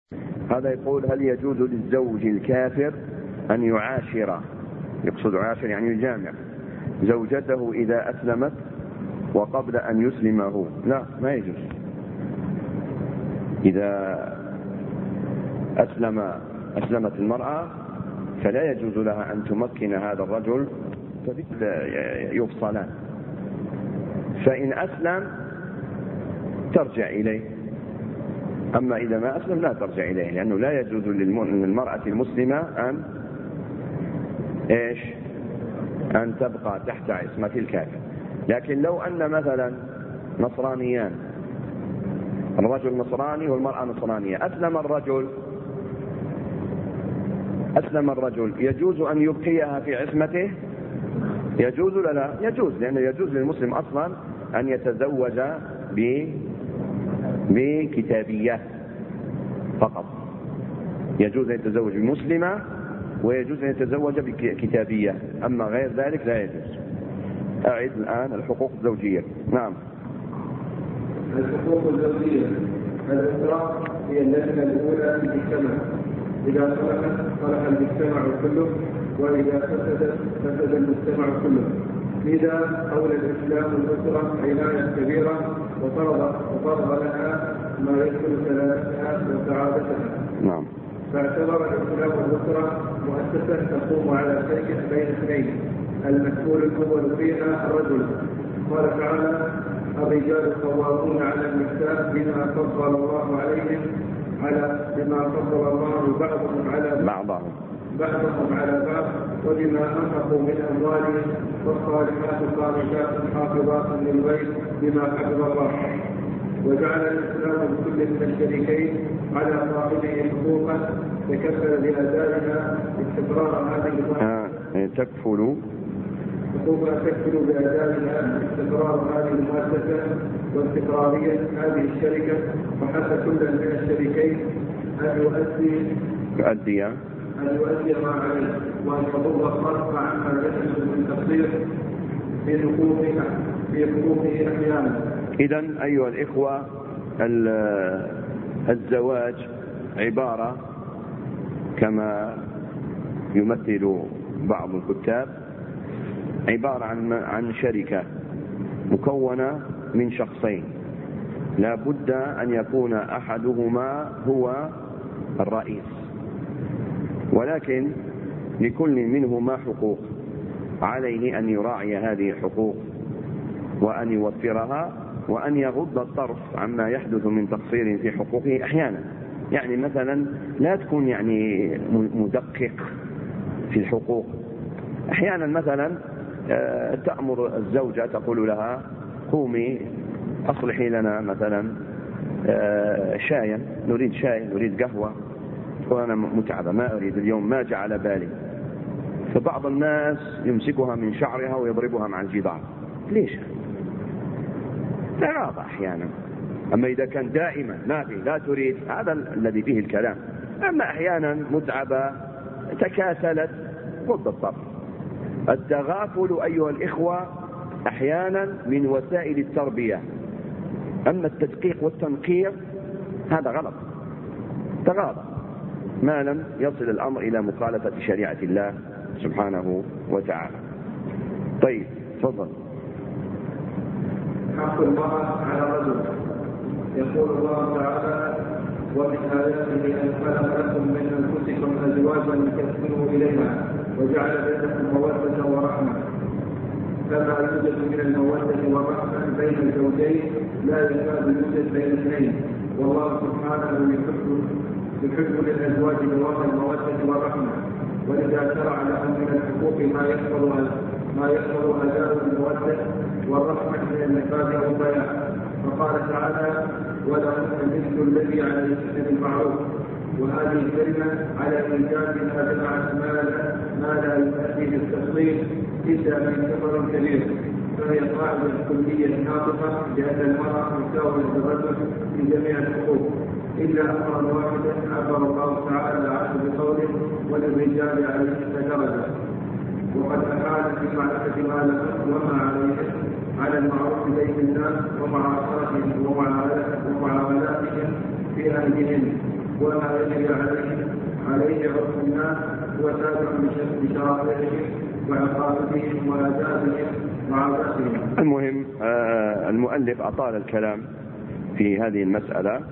هذا يقول: هل يجوز للزوج الكافر أن يعاشر، يقصد عاشر يعني يجامع، زوجته إذا أسلمت وقبل أن يسلمه؟ لا، ما يجوز. إذا أسلمت المرأة فلا يجوز لها أن تمكن هذا الرجل، يفصلان. فإن أسلم ترجع إليه، أما إذا ما أسلم لا ترجع إليه، لأنه لا يجوز للمرأة المسلمة أن تبقى تحت عصمة الكافر. لكن لو أن مثلا نصرانيان، الرجل نصراني والمرأة نصرانية، أسلم الرجل، يجوز أن يبقيها في عصمته؟ يجوز ولا لا؟ يجوز، لأنه يجوز للمسلم أصلا أن يتزوج بكتابيات فقط. يجوز أن يتزوج بمسلمة ويجوز أن يتزوج بكتابية، أما غير ذلك لا يجوز. أعد الآن الحقوق الزوجية. نعم. الحقوق الزوجية: الأسرة هي اللجنة الأولى في المجتمع، إذا صلحت صلح المجتمع كله، وإذا فسد المجتمع كله. لذا أولى الإسلام الأسرة عناية كبيرة، وفرض لها ما يدخل سلامتها وسعادتها. نعم. فاعتبر الإسلام الأسرة مؤسسة تقوم على شيء بين اثنين، المسؤول الأول فيها الرجل. قال تعالى: الرجال قوامون على النساء بما فضل الله عليهم بما فضل الله بعضهم على بعض وبما أنفقوا من أموالهم، والصالحات قانتات حافظات للغيب بما حفظ الله. وجعل الإسلام لكل من الشريكين على صاحبه حقوقا تكفل بأدائها استقرار هذه المؤسسة واستقرارية هذه الشركة، وحتى كل من الشريكين أن يؤدي ما عليه، وأن يضر الخلق عما يحدث من تقصير في حقوقه أحيانا. إذن أيها الإخوة، الزواج عبارة كما يمثل بعض الكتاب عبارة عن شركة مكونة من شخصين، لا بد أن يكون أحدهما هو الرئيس، ولكن لكل منهما حقوق، عليه أن يراعي هذه الحقوق وأن يوفرها، وأن يغض الطرف عما يحدث من تقصير في حقوقه أحيانا. يعني مثلا لا تكون مدقق في الحقوق. أحيانا مثلا تأمر الزوجة، تقول لها: قومي أصلحي لنا مثلا شايا، نريد شاي، نريد قهوة، وأنا متعبة ما أريد اليوم، ما جاء على بالي. فبعض الناس يمسكها من شعرها ويضربها مع الجدار. ليش؟ تغاضى أحيانا. أما إذا كان دائما لا تريد، هذا الذي فيه الكلام. أما أحيانا متعبة، تكاسلت، غض الطرف. التغافل أيها الإخوة أحيانا من وسائل التربية، أما التدقيق والتنقير هذا غلط. تغاضى ما لم يصل الأمر إلى مخالفة شريعة الله سبحانه وتعالى. طيب، تفضل. حق المرأة على الرجل. يقول الله تعالى: ومن آياته أن خلق لكم من أنفسكم أزواجا لتسكنوا إليها وجعل بينكم مودة ورحمة. كما يوجد من المودة والرحمة بين الزوجين لا يكاد يوجد بين اثنين، والله سبحانه يحب للأزواج بواقع المودة والرحمة، ولذا شرع لهم من الحقوق ما يحفظ أداء المودة والرحمة من النكاح والبيان. فقال تعالى: ولهن مثل الذي عليهن بالمعروف. وهذه الكلمة على إيجابها جمعت ما لا يؤدي للتفصيل إلا من ثمر كبير، فهي قاعدة كلية ناطقة بأن المرأة مساوية للرجل في جميع الحقوق، إلا أمرا واحدا عبر الله تعالى عنه بقوله: وللرجال عليهن درجة. وقد أحال في معرفة ما لهم وما عليهم على المعروف بين الناس ومعاشرتهم ومعاملاتهم في أهلهم، وما يجري عليه عرف الناس هو تابع بشرائعهم وعقائدهم وآدابهم وعاداتهم. المهم المؤلف أطال الكلام في هذه المسألة،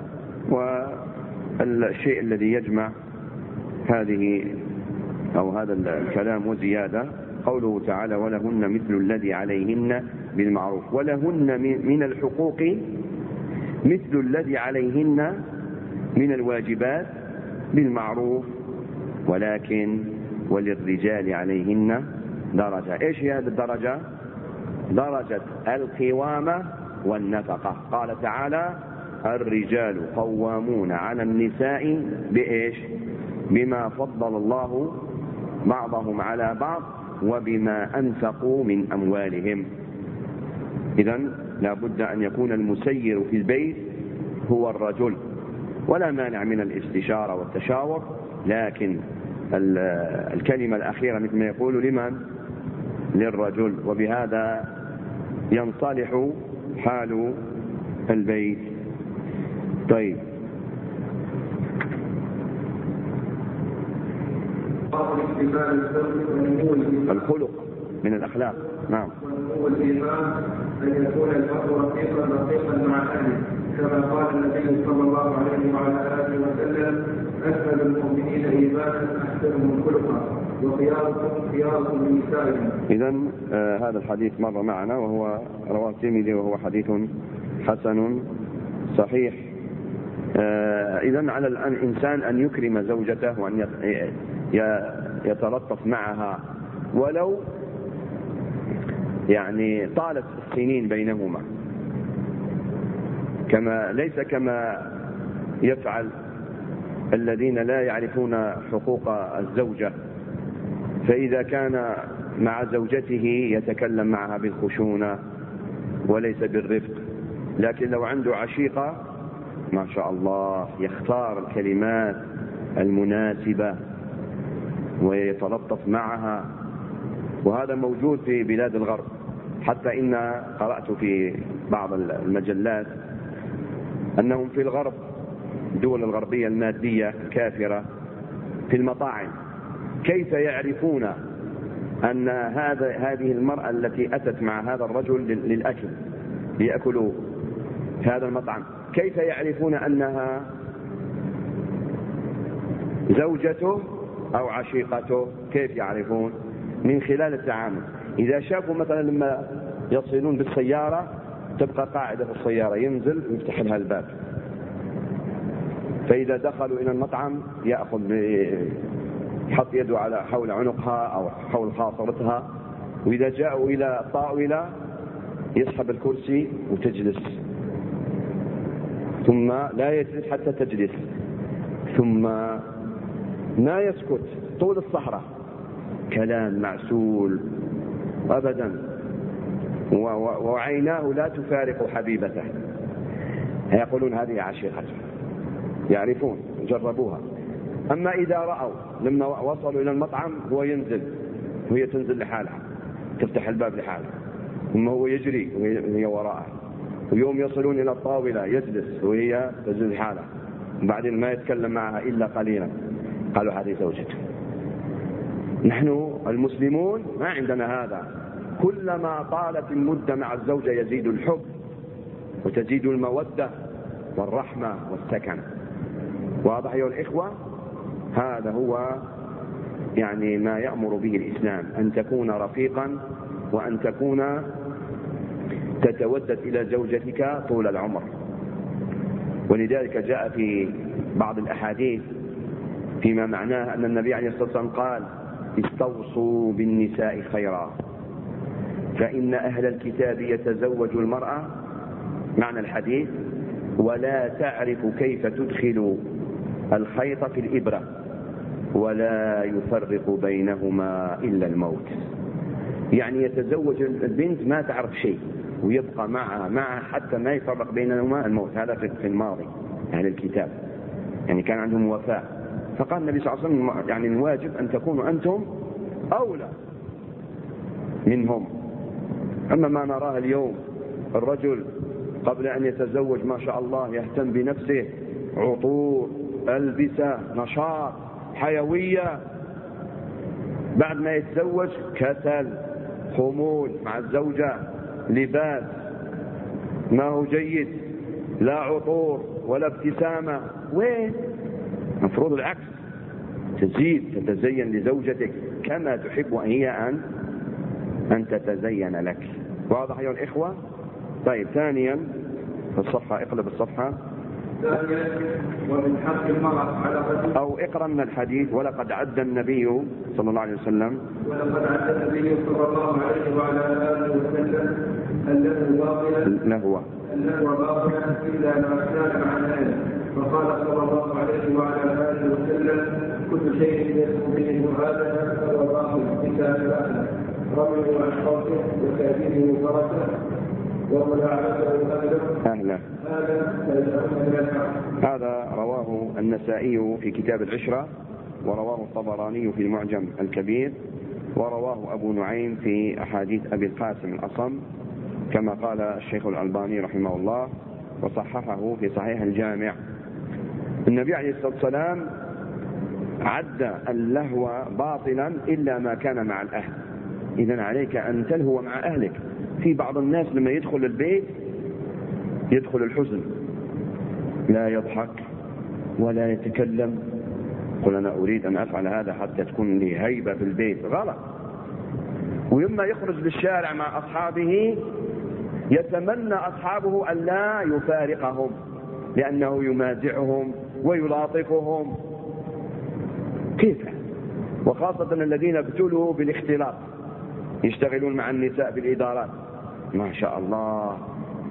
والشيء الذي يجمع هذه أو هذا الكلام وزيادة قوله تعالى ولهن مثل الذي عليهن بالمعروف. ولهن من الحقوق مثل الذي عليهن من الواجبات بالمعروف، ولكن وللرجال عليهن درجة. ايش هي هذه الدرجة؟ درجة القوامة والنفقة. قال تعالى الرجال قوامون على النساء بإيش؟ بما فضل الله بعضهم على بعض وبما أنفقوا من أموالهم. إذن لا بد أن يكون المسير في البيت هو الرجل، ولا مانع من الاستشارة والتشاور، لكن الكلمة الأخيرة مثل ما يقول لمن؟ للرجل. وبهذا ينصلح حال البيت. طيب، الخلق من الأخلاق. نعم. والإيمان أن يكون المرء رقيقا مع أهله، كما قال النبي صلى الله عليه وعلى آله وسلم أكمل المؤمنين إيمانا أحسنهم خلقا وخياركم لنسائهم. إذن هذا الحديث مر معنا وهو رواه الترمذي وهو حديث حسن صحيح. إذن على الإنسان أن يكرم زوجته وأن يتلطف معها، ولو يعني طالت السنين بينهما، ليس كما يفعل الذين لا يعرفون حقوق الزوجة، فإذا كان مع زوجته يتكلم معها بالخشونة وليس بالرفق، لكن لو عنده عشيقة ما شاء الله يختار الكلمات المناسبة ويتلطف معها. وهذا موجود في بلاد الغرب، حتى إن قرأت في بعض المجلات أنهم في الغرب، الدول الغربية المادية الكافرة، في المطاعم كيف يعرفون أن هذه المرأة التي أتت مع هذا الرجل للأكل ليأكلوا في هذا المطعم، كيف يعرفون أنها زوجته أو عشيقته؟ كيف يعرفون؟ من خلال التعامل. إذا شافوا مثلا لما يصلون بالسيارة تبقى قاعدة في السيارة، ينزل ويفتح لها الباب، فإذا دخلوا إلى المطعم يحط يده على حول عنقها أو حول خاصرتها، وإذا جاءوا إلى الطاولة يسحب الكرسي وتجلس، ثم لا يجلس حتى تجلس، ثم ما يسكت طول السهرة، كلام معسول أبدا، وعيناه لا تفارق حبيبته. يقولون هذه عشيقته، يعرفون، جربوها. أما إذا رأوا لما وصلوا إلى المطعم هو ينزل وهي تنزل لحالها، تفتح الباب لحالها، ثم هو يجري وهي وراءه، ويوم يصلون إلى الطاولة يجلس وهي تنزل لحالها، وبعدين ما يتكلم معها إلا قليلا، قالوا هذه زوجته. نحن المسلمون ما عندنا هذا، كلما طالت المدة مع الزوجة يزيد الحب وتزيد المودة والرحمة والسكن. واضح أيها الإخوة؟ هذا هو يعني ما يأمر به الإسلام، أن تكون رفيقا وأن تكون تتودد إلى زوجتك طول العمر. ولذلك جاء في بعض الأحاديث فيما معناه أن النبي عليه الصلاة والسلام قال استوصوا بالنساء خيرا فإن أهل الكتاب يتزوج المرأة، معنى الحديث، ولا تعرف كيف تدخل الخيط في الإبرة ولا يفرق بينهما إلا الموت. يعني يتزوج البنت ما تعرف شيء ويبقى معها حتى ما يفرق بينهما الموت. هذا في الماضي أهل الكتاب، يعني كان عندهم وفاء. فقال النبي صلى الله عليه وسلم يعني الواجب أن تكونوا أنتم أولى منهم. أما ما نراه اليوم، الرجل قبل أن يتزوج ما شاء الله يهتم بنفسه، عطور، ألبسة، نشاط، حيوية. بعد ما يتزوج كسل، خمول مع الزوجة، لباس ما هو جيد، لا عطور ولا ابتسامة. وين؟ مفروض العكس، تزيد تتزين لزوجتك كما تحب هي أن تتزين لك. واضح أيها الإخوة؟ طيب، ثانيا في الصفحة، اقلب الصفحة. ثانيا، ومن حق المرأة على الرجل، أو اقرأ من الحديث: ولقد عد النبي صلى الله عليه وسلم، ولقد عد النبي صلى الله عليه وعلى آله وسلم له باطلا إلا ما كان عن أهله، فقال صلى الله عليه وعلى آله وسلم: كل شيء يسمو به هذا فهو باطل إلا ثلاثة: رميه عن صوته، وتأديبه فرسه، وملاعبته أهله. هذا رواه النسائي في كتاب العشرة، ورواه الطبراني في المعجم الكبير، ورواه أبو نعيم في أحاديث أبي القاسم الأصم، كما قال الشيخ الألباني رحمه الله، وصححه في صحيح الجامع. النبي عليه الصلاة والسلام عد اللهو باطلا إلا ما كان مع الأهل. إذن عليك أن تلهو مع أهلك. في بعض الناس لما يدخل البيت يدخل الحزن، لا يضحك ولا يتكلم. قل أنا أريد أن أفعل هذا حتى تكون لي هيبة في البيت. غلط. ويما يخرج للشارع مع أصحابه يتمنى أصحابه أن لا يفارقهم، لأنه يمازحهم ويلاطفهم. كيف؟ وخاصة الذين ابتلوا بالاختلاط، يشتغلون مع النساء في الإدارات، ما شاء الله،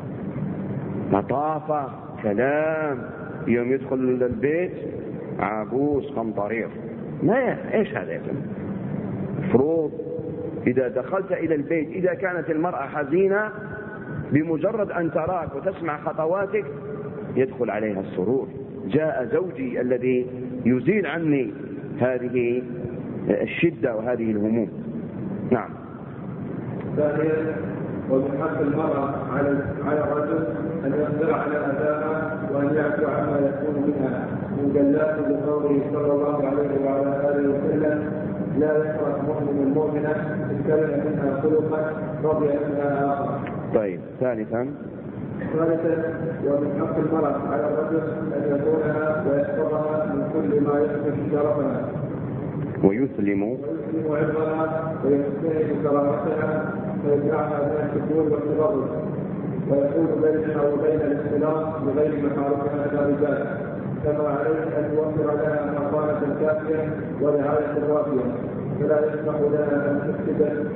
لطافة، كلام. يوم يدخل البيت عابوس قمطرير. ما ايش هذا يا فندم؟ مفروض إذا دخلت إلى البيت، إذا كانت المرأة حزينة، بمجرد أن تراك وتسمع خطواتك يدخل عليها السرور. جاء زوجي الذي يزيل عني هذه الشدة وهذه الهموم. نعم. ثانيا، ومن حق المرأة على الرجل أن يصبر على أذاها وأن يعفو عما يكون منها مجلات لقوله صلى الله عليه وعلى آله وسلم: لا يكره مؤمن مؤمنة إن كره منها خلقا رضي منها آخر. طيب، ثالثا، ومن حق المرأة على الرجل أن يكونها ويحفظها من كل ما يحدث شرفها، ويسلم عرضها ويحسن كرامتها، ويمنعها من الشذوذ والتبرج، ويكون بينها وبين الاختلاط بغير محارمها الرجال، كما عليه ان يوفر لها مقامة كافية ورعاية وافية، فلا يسمح لها ان تفسد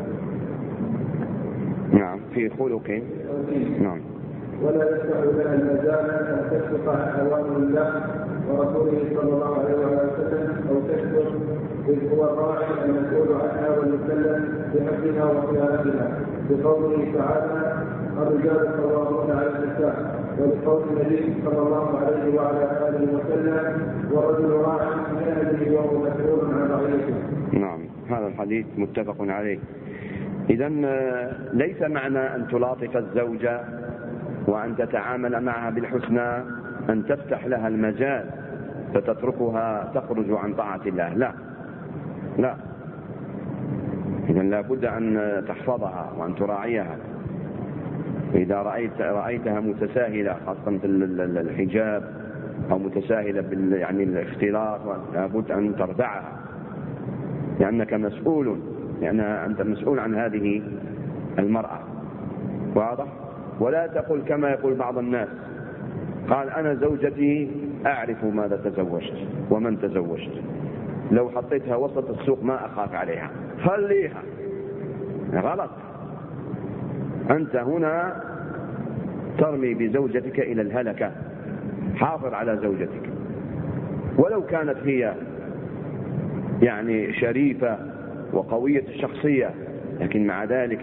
في خلق. نعم. ولا يسمح لها المجال ان تسبق عن اوامر الله ورسوله صلى الله عليه وسلم، او تكبر إذ هو الراعي المسؤول عنها والمكلف بحفظها وصيانتها، بقوله تعالى: الرجال قوامون على النساء، ولقول النبي صلى الله عليه وعلى آله وسلم: والرجل راع في أهله وهو مسؤول عن رعيته. نعم، هذا الحديث متفق عليه. إذن ليس معنى أن تلاطف الزوجة وأن تتعامل معها بالحسنى أن تفتح لها المجال فتتركها تخرج عن طاعة الله. لا، إذن لا بد أن تحفظها وأن تراعيها. إذا رأيتها متساهلة خاصة في الحجاب أو متساهلة يعني الاختلاط، لا بد أن تردعها، لأنك مسؤول، لأن أنت مسؤول عن هذه المرأة. واضح؟ ولا تقل كما يقول بعض الناس: قال أنا زوجتي أعرف ماذا تزوجت ومن تزوجت، لو حطيتها وسط السوق ما أخاف عليها، خليها. غلط. أنت هنا ترمي بزوجتك إلى الهلكة. حافظ على زوجتك، ولو كانت هي يعني شريفة وقوية الشخصية، لكن مع ذلك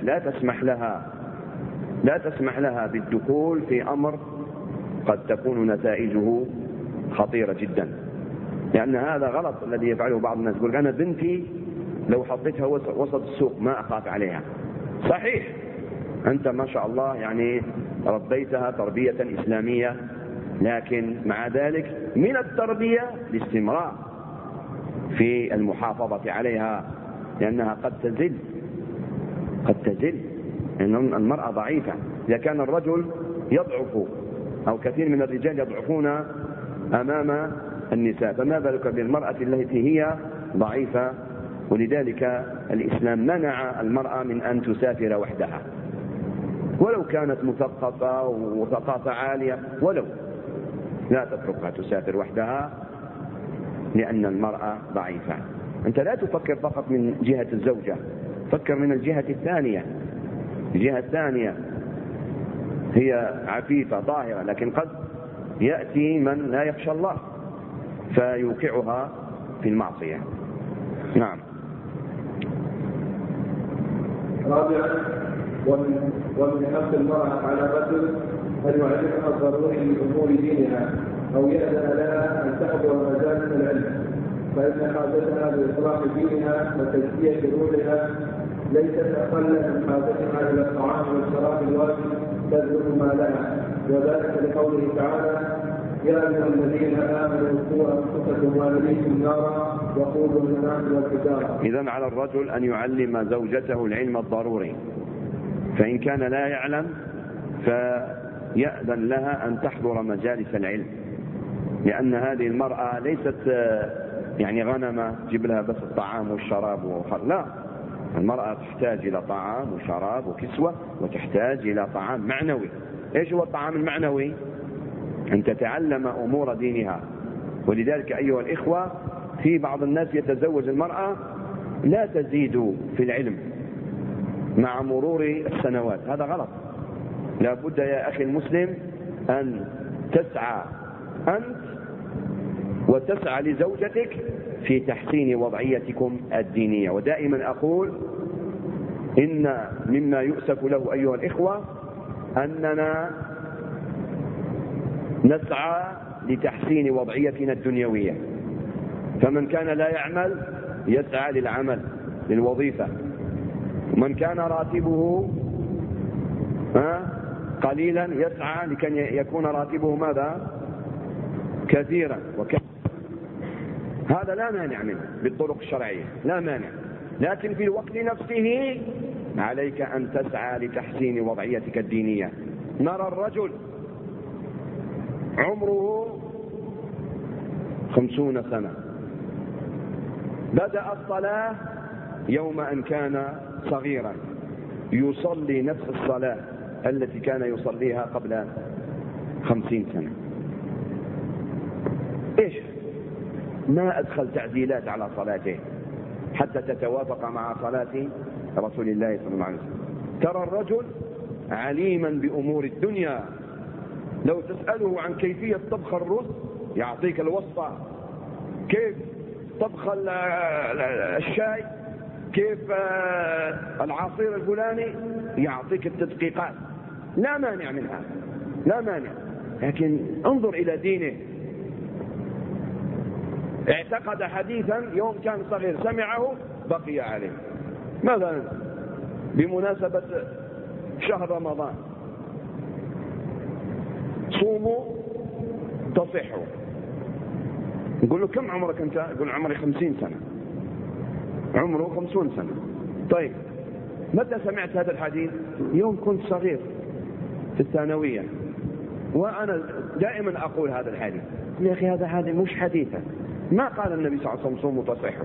لا تسمح لها بالدخول في أمر قد تكون نتائجه خطيرة جدا، لأن هذا غلط الذي يفعله بعض الناس. يقول أنا بنتي لو حطيتها وسط السوق ما أخاف عليها. صحيح، أنت ما شاء الله يعني ربيتها تربية إسلامية، لكن مع ذلك من التربية الاستمرار في المحافظة عليها، لأنها قد تزل لأن المرأة ضعيفة. إذا كان الرجل يضعف أو كثير من الرجال يضعفون أمام النساء، فما بالك بالمرأة التي هي ضعيفة؟ ولذلك الإسلام منع المرأة من أن تسافر وحدها، ولو كانت مثقفة وثقافة عالية، ولو لا تتركها تسافر وحدها، لأن المرأة ضعيفة. أنت لا تفكر فقط من جهة الزوجة، فكر من الجهة الثانية. الجهة الثانية هي عفيفة ظاهرة، لكن قد يأتي من لا يخشى الله فيوقعها في المعصية. نعم. رابعا، ومن حق المرأة على الرجل أن يعلمها الضروري من أمور دينها أو يأذن لها أن تحضر مجالس العلم، فإن حاجتها لإصلاح دينها وتزكية روحها ليست أقل من حاجتها إلى الطعام والشراب الواجب تبذل ما لها، وذلك لقوله تعالى: يا أيها الذين آمنوا قوا أنفسكم وأهليكم نارا وقودها الناس والحجارة. إذن على الرجل أن يعلم زوجته العلم الضروري، فإن كان لا يعلم فيأذن لها أن تحضر مجالس العلم، لأن هذه المرأة ليست يعني غنمة جيب لها بس الطعام والشراب لا، المرأة تحتاج إلى طعام وشراب وكسوة، وتحتاج إلى طعام معنوي. إيش هو الطعام المعنوي؟ أن تتعلم أمور دينها. ولذلك أيها الإخوة، في بعض الناس يتزوج المرأة لا تزيد في العلم مع مرور السنوات، هذا غلط. لا بد يا أخي المسلم أن تسعى أنت وتسعى لزوجتك في تحسين وضعيتكم الدينية. ودائما أقول إن مما يؤسف له أيها الإخوة أننا نسعى لتحسين وضعيتنا الدنيوية، فمن كان لا يعمل يسعى للعمل للوظيفة، ومن كان راتبه قليلا يسعى لكي يكون راتبه ماذا؟ كثيرا. هذا لا مانع منه بالطرق الشرعية، لا مانع، لكن في الوقت نفسه عليك أن تسعى لتحسين وضعيتك الدينية. نرى الرجل عمره 50 سنة بدأ الصلاة يوم أن كان صغيرا، يصلي نفس الصلاة التي كان يصليها قبل 50 سنة. إيش؟ ما أدخل تعديلات على صلاته حتى تتوافق مع صلاة رسول الله صلى الله عليه وسلم. ترى الرجل عليما بأمور الدنيا، لو تسأله عن كيفية طبخ الرز يعطيك الوصفة، كيف طبخ الشاي، كيف العصير الفلاني، يعطيك التدقيقات. لا مانع منها، لا مانع، لكن انظر إلى دينه. اعتقد حديثا يوم كان صغير سمعه بقي عليه، مثلا بمناسبة شهر رمضان: صوموا تصحوا. نقول له: كم عمرك أنت؟ يقول: عمري 50 سنة. عمره 50 سنة. طيب متى سمعت هذا الحديث؟ يوم كنت صغير في الثانوية. وأنا دائما أقول هذا الحديث. يا أخي هذا مش حديثا، ما قال النبي صلى الله عليه وسلم صوموا تصحوا.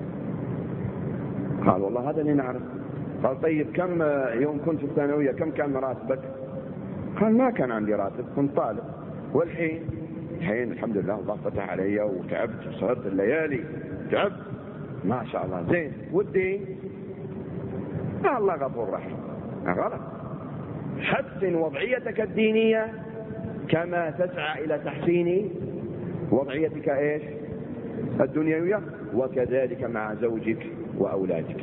قال: والله هذا اللي نعرف. قال: طيب كم يوم كنت في الثانوية كم كان راتبك؟ قال: ما كان عندي راتب، كنت طالب. والحين؟ الحين الحمد لله الله فتح علي وتعبت وسهرت الليالي، تعبت ما شاء الله زين. والدين؟ الله غفور رحيم. غلط. حسن وضعيتك الدينية كما تسعى إلى تحسين وضعيتك إيش؟ الدنيوية، وكذلك مع زوجك وأولادك.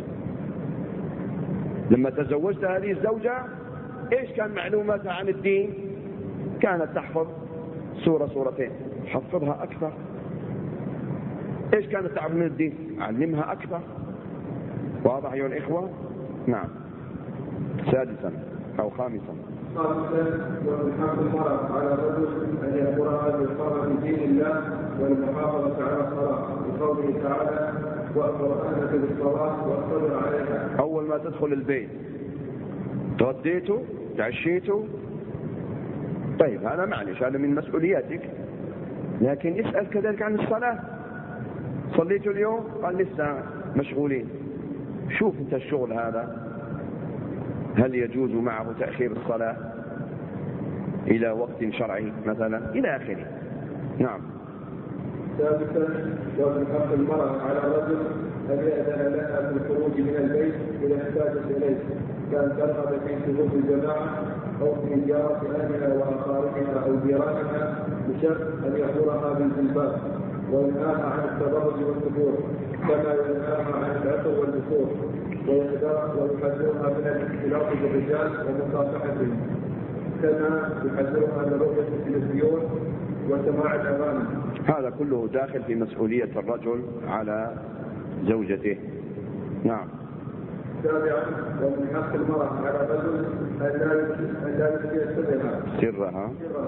لما تزوجت هذه الزوجة إيش كان معلوماتها عن الدين؟ كانت تحفظ سورة سورتين، حفظها أكثر. إيش كانت تعرف من الدين؟ علمها أكثر. واضح أيها الإخوة؟ نعم. سادسا أو خامسا، خامسا ومن حق المرأة على الرجل أن يأمرها بإقامة دين الله والمحافظة على الصلاة بقوله تعالى وأمر أهلك بالصلاة واصطبر عليها. أول ما تدخل البيت تغديته تعشيته، طيب هذا معلش، هذا من مسؤولياتك، لكن اسأل كذلك عن الصلاة. صليت اليوم؟ قال لسه مشغولين. شوف انت الشغل هذا هل يجوز معه تأخير الصلاة إلى وقت شرعي مثلا إلى آخره. نعم. ثالثا ومن حق المرأة على الرجل أن يأذن لها بالخروج من البيت إذا احتاجت إليه، كان ترغب في شهود الجماعة أو في زيارة أهلها وأقاربها أو جيرانها بشرط أن يأمرها بالجلباب وينهاها عن التبرج والسفور كما ينهاها عن العطر والبخور، ويحذرها من الاختلاط بالرجال ومصافحتهم، كما يحذرها من رؤية التلفزيون وسماع الأغاني. هذا كله داخل في مسؤولية الرجل على زوجته. نعم. سابعا ومن حق المرأة على الرجل أن لا يفشي سرها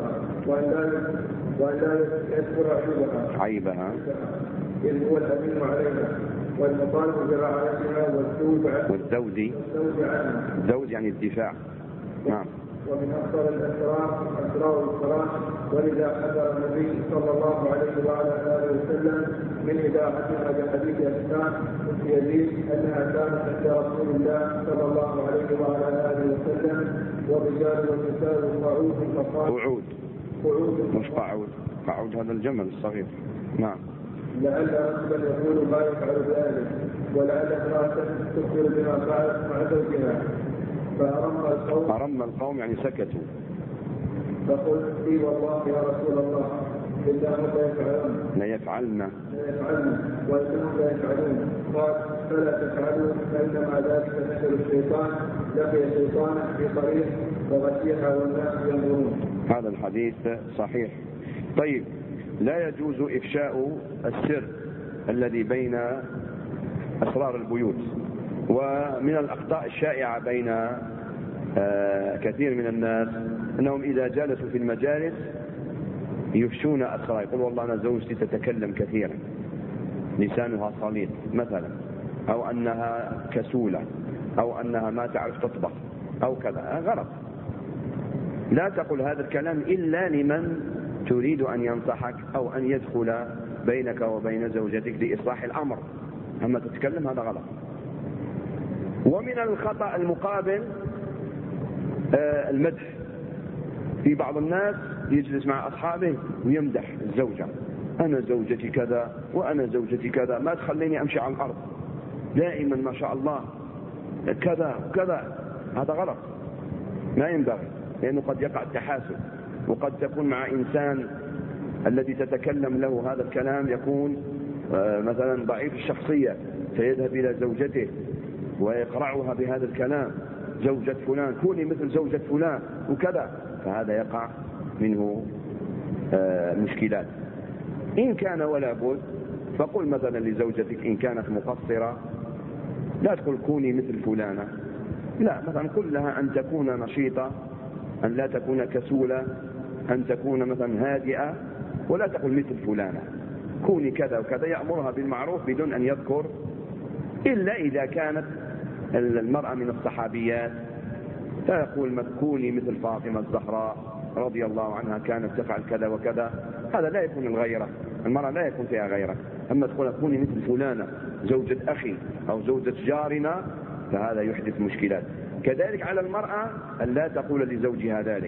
وأن لا يذكر عيبها إذ هو الأمين عليها والمطالب برعايتها والزوج عنها. الزوج يعني الدفاع. نعم. ومن أكثر أسرار الصلاة، ولذا حذر النبي صلى الله عليه وعلى آله وسلم من إذاعتها بحديث أسماء بنت يزيد أنها كانت عند رسول الله صلى الله عليه وعلى آله وسلم والرجال والنساء قعود مش قعود هذا الجمل الصغير. نعم. لعل رجلا يقول ما يفعل ذلك، ولعل امرأة تخبر بما فعلت مع زوجها، فأرم القوم يعني سكتوا. فقلت اي والله يا رسول الله إنهم لا يفعلن وإنهم لا يفعلون. قال فلا تفعلوا فإنما ذلك مثل الشيطان لقي شيطانا في طريق وغشيها والناس ينظرون. هذا الحديث صحيح. طيب، لا يجوز إفشاء السر الذي بين أسرار البيوت. ومن الأخطاء الشائعة بين كثير من الناس أنهم إذا جلسوا في المجالس يفشون أسرار، يقول والله أنا زوجتي تتكلم كثيرا، لسانها صليط مثلا، أو أنها كسولة، أو أنها ما تعرف تطبخ أو كذا. غلط. لا تقل هذا الكلام إلا لمن تريد أن ينصحك أو أن يدخل بينك وبين زوجتك لإصلاح الأمر. أما تتكلم هذا غلط. ومن الخطأ المقابل المدح. في بعض الناس يجلس مع أصحابه ويمدح الزوجة، أنا زوجتي كذا وأنا زوجتي كذا، ما تخليني أمشي على الأرض، دائما ما شاء الله كذا وكذا. هذا غلط، ما ينبغي، لأنه قد يقع التحاسد، وقد تكون مع إنسان الذي تتكلم له هذا الكلام يكون مثلا ضعيف الشخصية، فيذهب إلى زوجته ويقرعها بهذا الكلام، زوجة فلان كوني مثل زوجة فلان وكذا، فهذا يقع منه مشكلات. إن كان ولا بد فقل مثلا لزوجتك إن كانت مقصرة لا تقول كوني مثل فلانة، لا، مثلا قل لها أن تكون نشيطة، أن لا تكون كسولة، أن تكون مثلا هادئة، ولا تقول مثل فلانة، كوني كذا وكذا. يأمرها بالمعروف بدون أن يذكر، إلا إذا كانت المرأة من الصحابيات فيقول كوني مثل فاطمة الزهراء رضي الله عنها كانت تفعل كذا وكذا. هذا لا يكون الغيرة، المرأة لا يكون فيها غيرة. أما تقول كوني مثل فلانة زوجة أخي أو زوجة جارنا، فهذا يحدث مشكلات. كذلك على المرأة أن لا تقول لزوجها ذلك،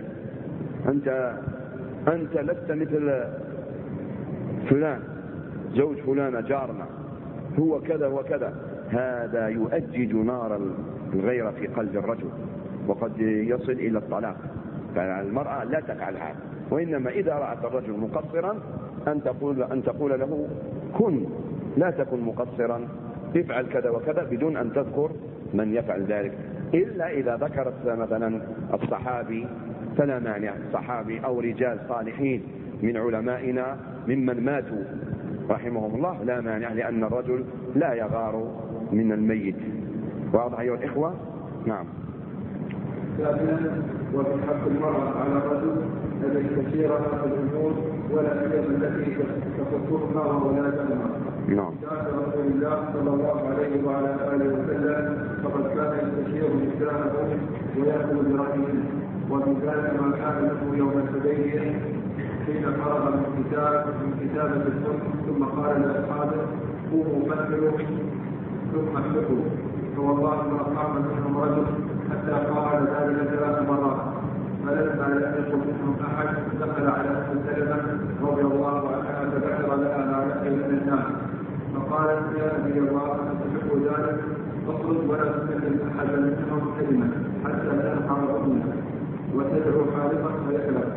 أنت لست مثل فلان زوج فلانة جارنا، هو كذا وكذا. هذا يؤجج نار الغيرة في قلب الرجل، وقد يصل إلى الطلاق. فالمرأة لا تفعل هذا، وإنما إذا رأت الرجل مقصرا أن تقول له كن، لا تكن مقصرا، افعل كذا وكذا، بدون أن تذكر من يفعل ذلك. إلا إذا ذكرت مثلا الصحابي فلا مانع، صحابي أو رجال صالحين من علمائنا ممن ماتوا رحمهم الله لا مانع، لأن الرجل لا يغار من الميت. واضح أيها الإخوة؟ نعم. ومن حق المرأة على الرجل أن يستشيرها في الأمور ولا سيما التي تخصهما وولادهما. كان رسول الله صلى الله عليه وعلى آله وسلم فقد كان يستشير نساءه ويأخذ برأيه، ومن ذلك ما كان له يوم الحديبية حين فرغ من كتابة السنة ثم قال لأصحابه قوموا مثلوا ثم احلقوا، فوالله ما قام منهم رجل حتى قال ذلك 3 مرات، فلما لم يكن منهم احد دخل على ام سلمة رضي الله عنها فذكر لها نحي من الناس، فقالت يا نبي الله تحب ذلك؟ اخرج ولا تكلم احدا منهم كلمه حتى تنحر امك وتدعو خالقك فيحلق.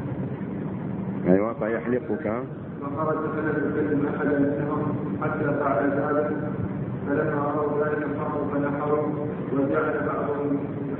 ايوه فيحلقك. فخرج فلم يكلم احدا منهم حتى فعل ذلك، فلما رأوا ذلك فروا فنحروا وجعل بعضهم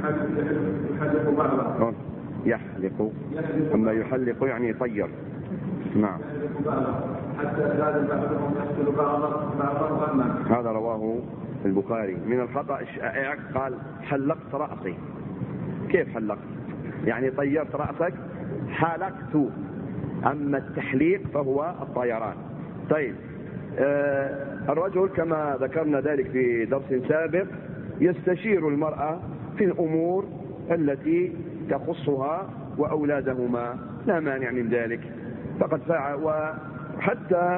يحلق بعضا. يحلق أما يحلق يعني يطير. نعم. يحلق بعضا حتى زاد بعضهم يقتل بعضا غما. هذا رواه البخاري. من الخطأ الشائع قال حلقت رأسي. كيف حلقت؟ يعني طيرت رأسك، حلقت. أما التحليق فهو الطيران. طيب الرجل كما ذكرنا ذلك في درس سابق يستشير المرأة في الأمور التي تخصها وأولادهما، لا مانع من ذلك، فقد فعل. وحتى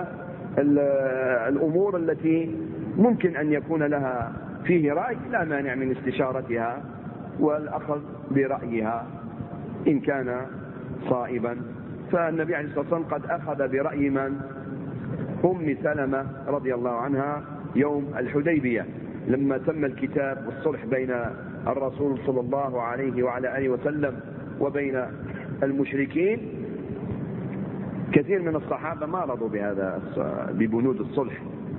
الأمور التي ممكن أن يكون لها فيه رأي لا مانع من استشارتها والأخذ برأيها إن كان صائبا. فالنبي عليه الصلاة والسلام قد أخذ برأي من؟ أم سلمة رضي الله عنها يوم الحديبية لما تم الكتاب والصلح بين الرسول صلى الله عليه وعلى آله وسلم وبين المشركين. كثير من الصحابة ما رضوا ببنود الصلح،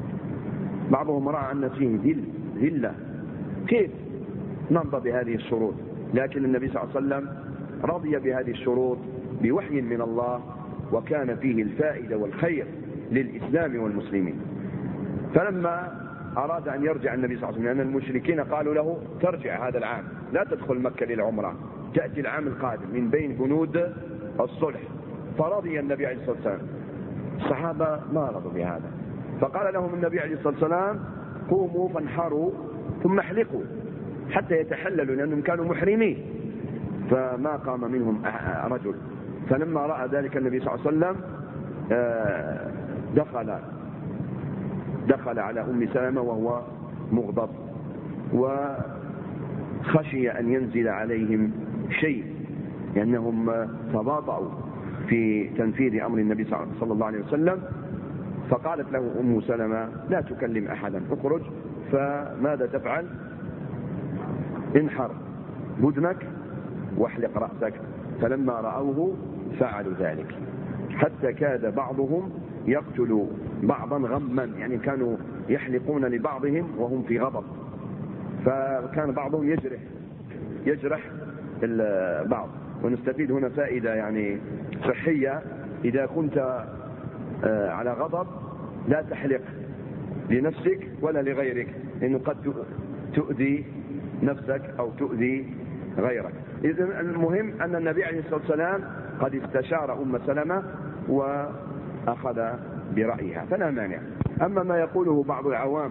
بعضهم رأى أن فيه ذلة، كيف نرضى بهذه الشروط؟ لكن النبي صلى الله عليه وسلم رضي بهذه الشروط بوحي من الله، وكان فيه الفائدة والخير للإسلام والمسلمين. فلما أراد أن يرجع النبي صلى الله عليه وسلم، لأن المشركين قالوا له ترجع هذا العام، لا تدخل مكة للعمرة، تأتي العام القادم من بين بنود الصلح. فرضي النبي عليه الصلاة والسلام. الصحابة ما رضوا بهذا، فقال لهم النبي عليه الصلاة والسلام قوموا فانحروا ثم احلقوا حتى يتحللوا، لأنهم كانوا محرمين، فما قام منهم رجل. فلما رأى ذلك النبي صلى الله عليه وسلم دخل على أم سلمة وهو مغضب، وخشي أن ينزل عليهم شيء لأنهم تباطؤوا في تنفيذ أمر النبي صلى الله عليه وسلم. فقالت له أم سلمة لا تكلم أحدا، اخرج. فماذا تفعل؟ انحر بدنك واحلق رأسك. فلما رأوه فعلوا ذلك، حتى كاد بعضهم يقتل بعضا غما، يعني كانوا يحلقون لبعضهم وهم في غضب، فكان بعضهم يجرح البعض. ونستفيد هنا فائدة يعني صحية، إذا كنت على غضب لا تحلق لنفسك ولا لغيرك، لأنه قد تؤذي نفسك أو تؤذي غيرك. إذن المهم أن النبي عليه الصلاة والسلام قد استشار أم سلمة وأخذ برأيها، فلا مانع. أما ما يقوله بعض العوام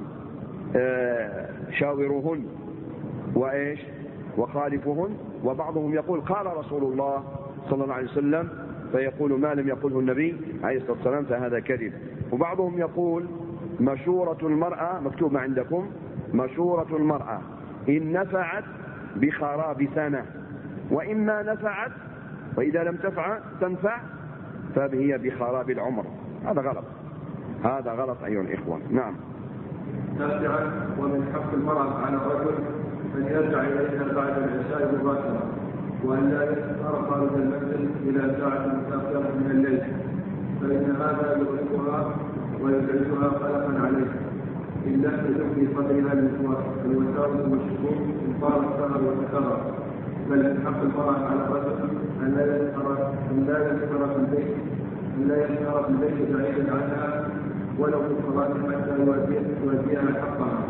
شاوروهن وإيش وخالفهن، وبعضهم يقول قال رسول الله صلى الله عليه وسلم، فيقول ما لم يقله النبي عليه الصلاة والسلام فهذا كذب. وبعضهم يقول مشورة المرأة، مكتوب عندكم مشورة المرأة إن نفعت بخراب سنة، وإما نفعت وإذا لم تنفع فهي بخراب العمر. هذا غلط أيها الإخوة. نعم. تاسعا ومن حق المرأة على الرجل أن يرجع إليها بعد العشاء مباشرة، وأن لا يسهر خارج المنزل إلى ساعة متأخرة من الليل، فإن هذا يغلقها ويبعدها قلقا عليه، إن لم تكن في صدرها الوساوس والشكوك إن طال السهر وتكرر. بل من حق المرأة على الرجل أن لا يسهر في البيت بعيدا عنها ولو في الصلاة حتى يؤديها حقها،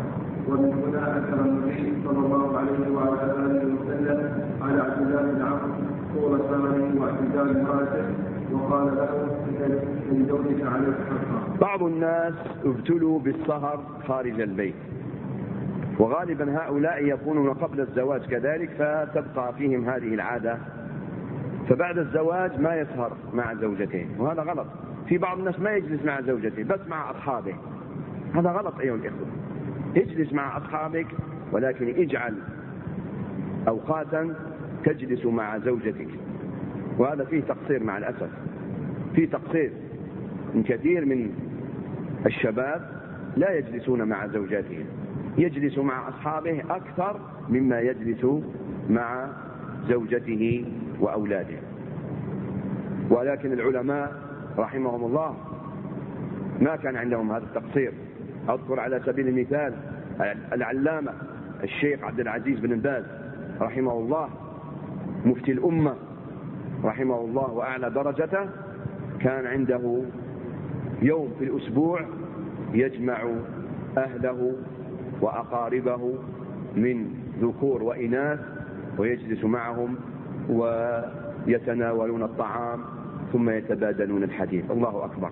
ومن هنا أثر النبي صلى الله عليه وعلى آله وسلم على عبد الله بن عمرو طول ثمنه واعتزال امرأته وقال له لزوجك عليك حقا. بعض الناس ابتلوا بالسهر خارج البيت، وغالبا هؤلاء يكونون قبل الزواج كذلك، فتبقى فيهم هذه العادة، فبعد الزواج ما يسهر مع زوجته، وهذا غلط. في بعض الناس ما يجلس مع زوجته بس مع أصحابه، هذا غلط أيها الإخوة. اجلس مع أصحابك، ولكن اجعل أوقاتا تجلس مع زوجتك، وهذا فيه تقصير مع الأسف. فيه تقصير من كثير من الشباب لا يجلسون مع زوجاتهم، يجلس مع أصحابه أكثر مما يجلس مع زوجته وأولاده. ولكن العلماء رحمهم الله ما كان عندهم هذا التقصير. أذكر على سبيل المثال العلامة الشيخ عبد العزيز بن باز رحمه الله، مفتي الأمة رحمه الله وأعلى درجته، كان عنده يوم في الأسبوع يجمع أهله وأقاربه من ذكور وإناث ويجلس معهم ويتناولون الطعام ثم يتبادلون الحديث. الله أكبر.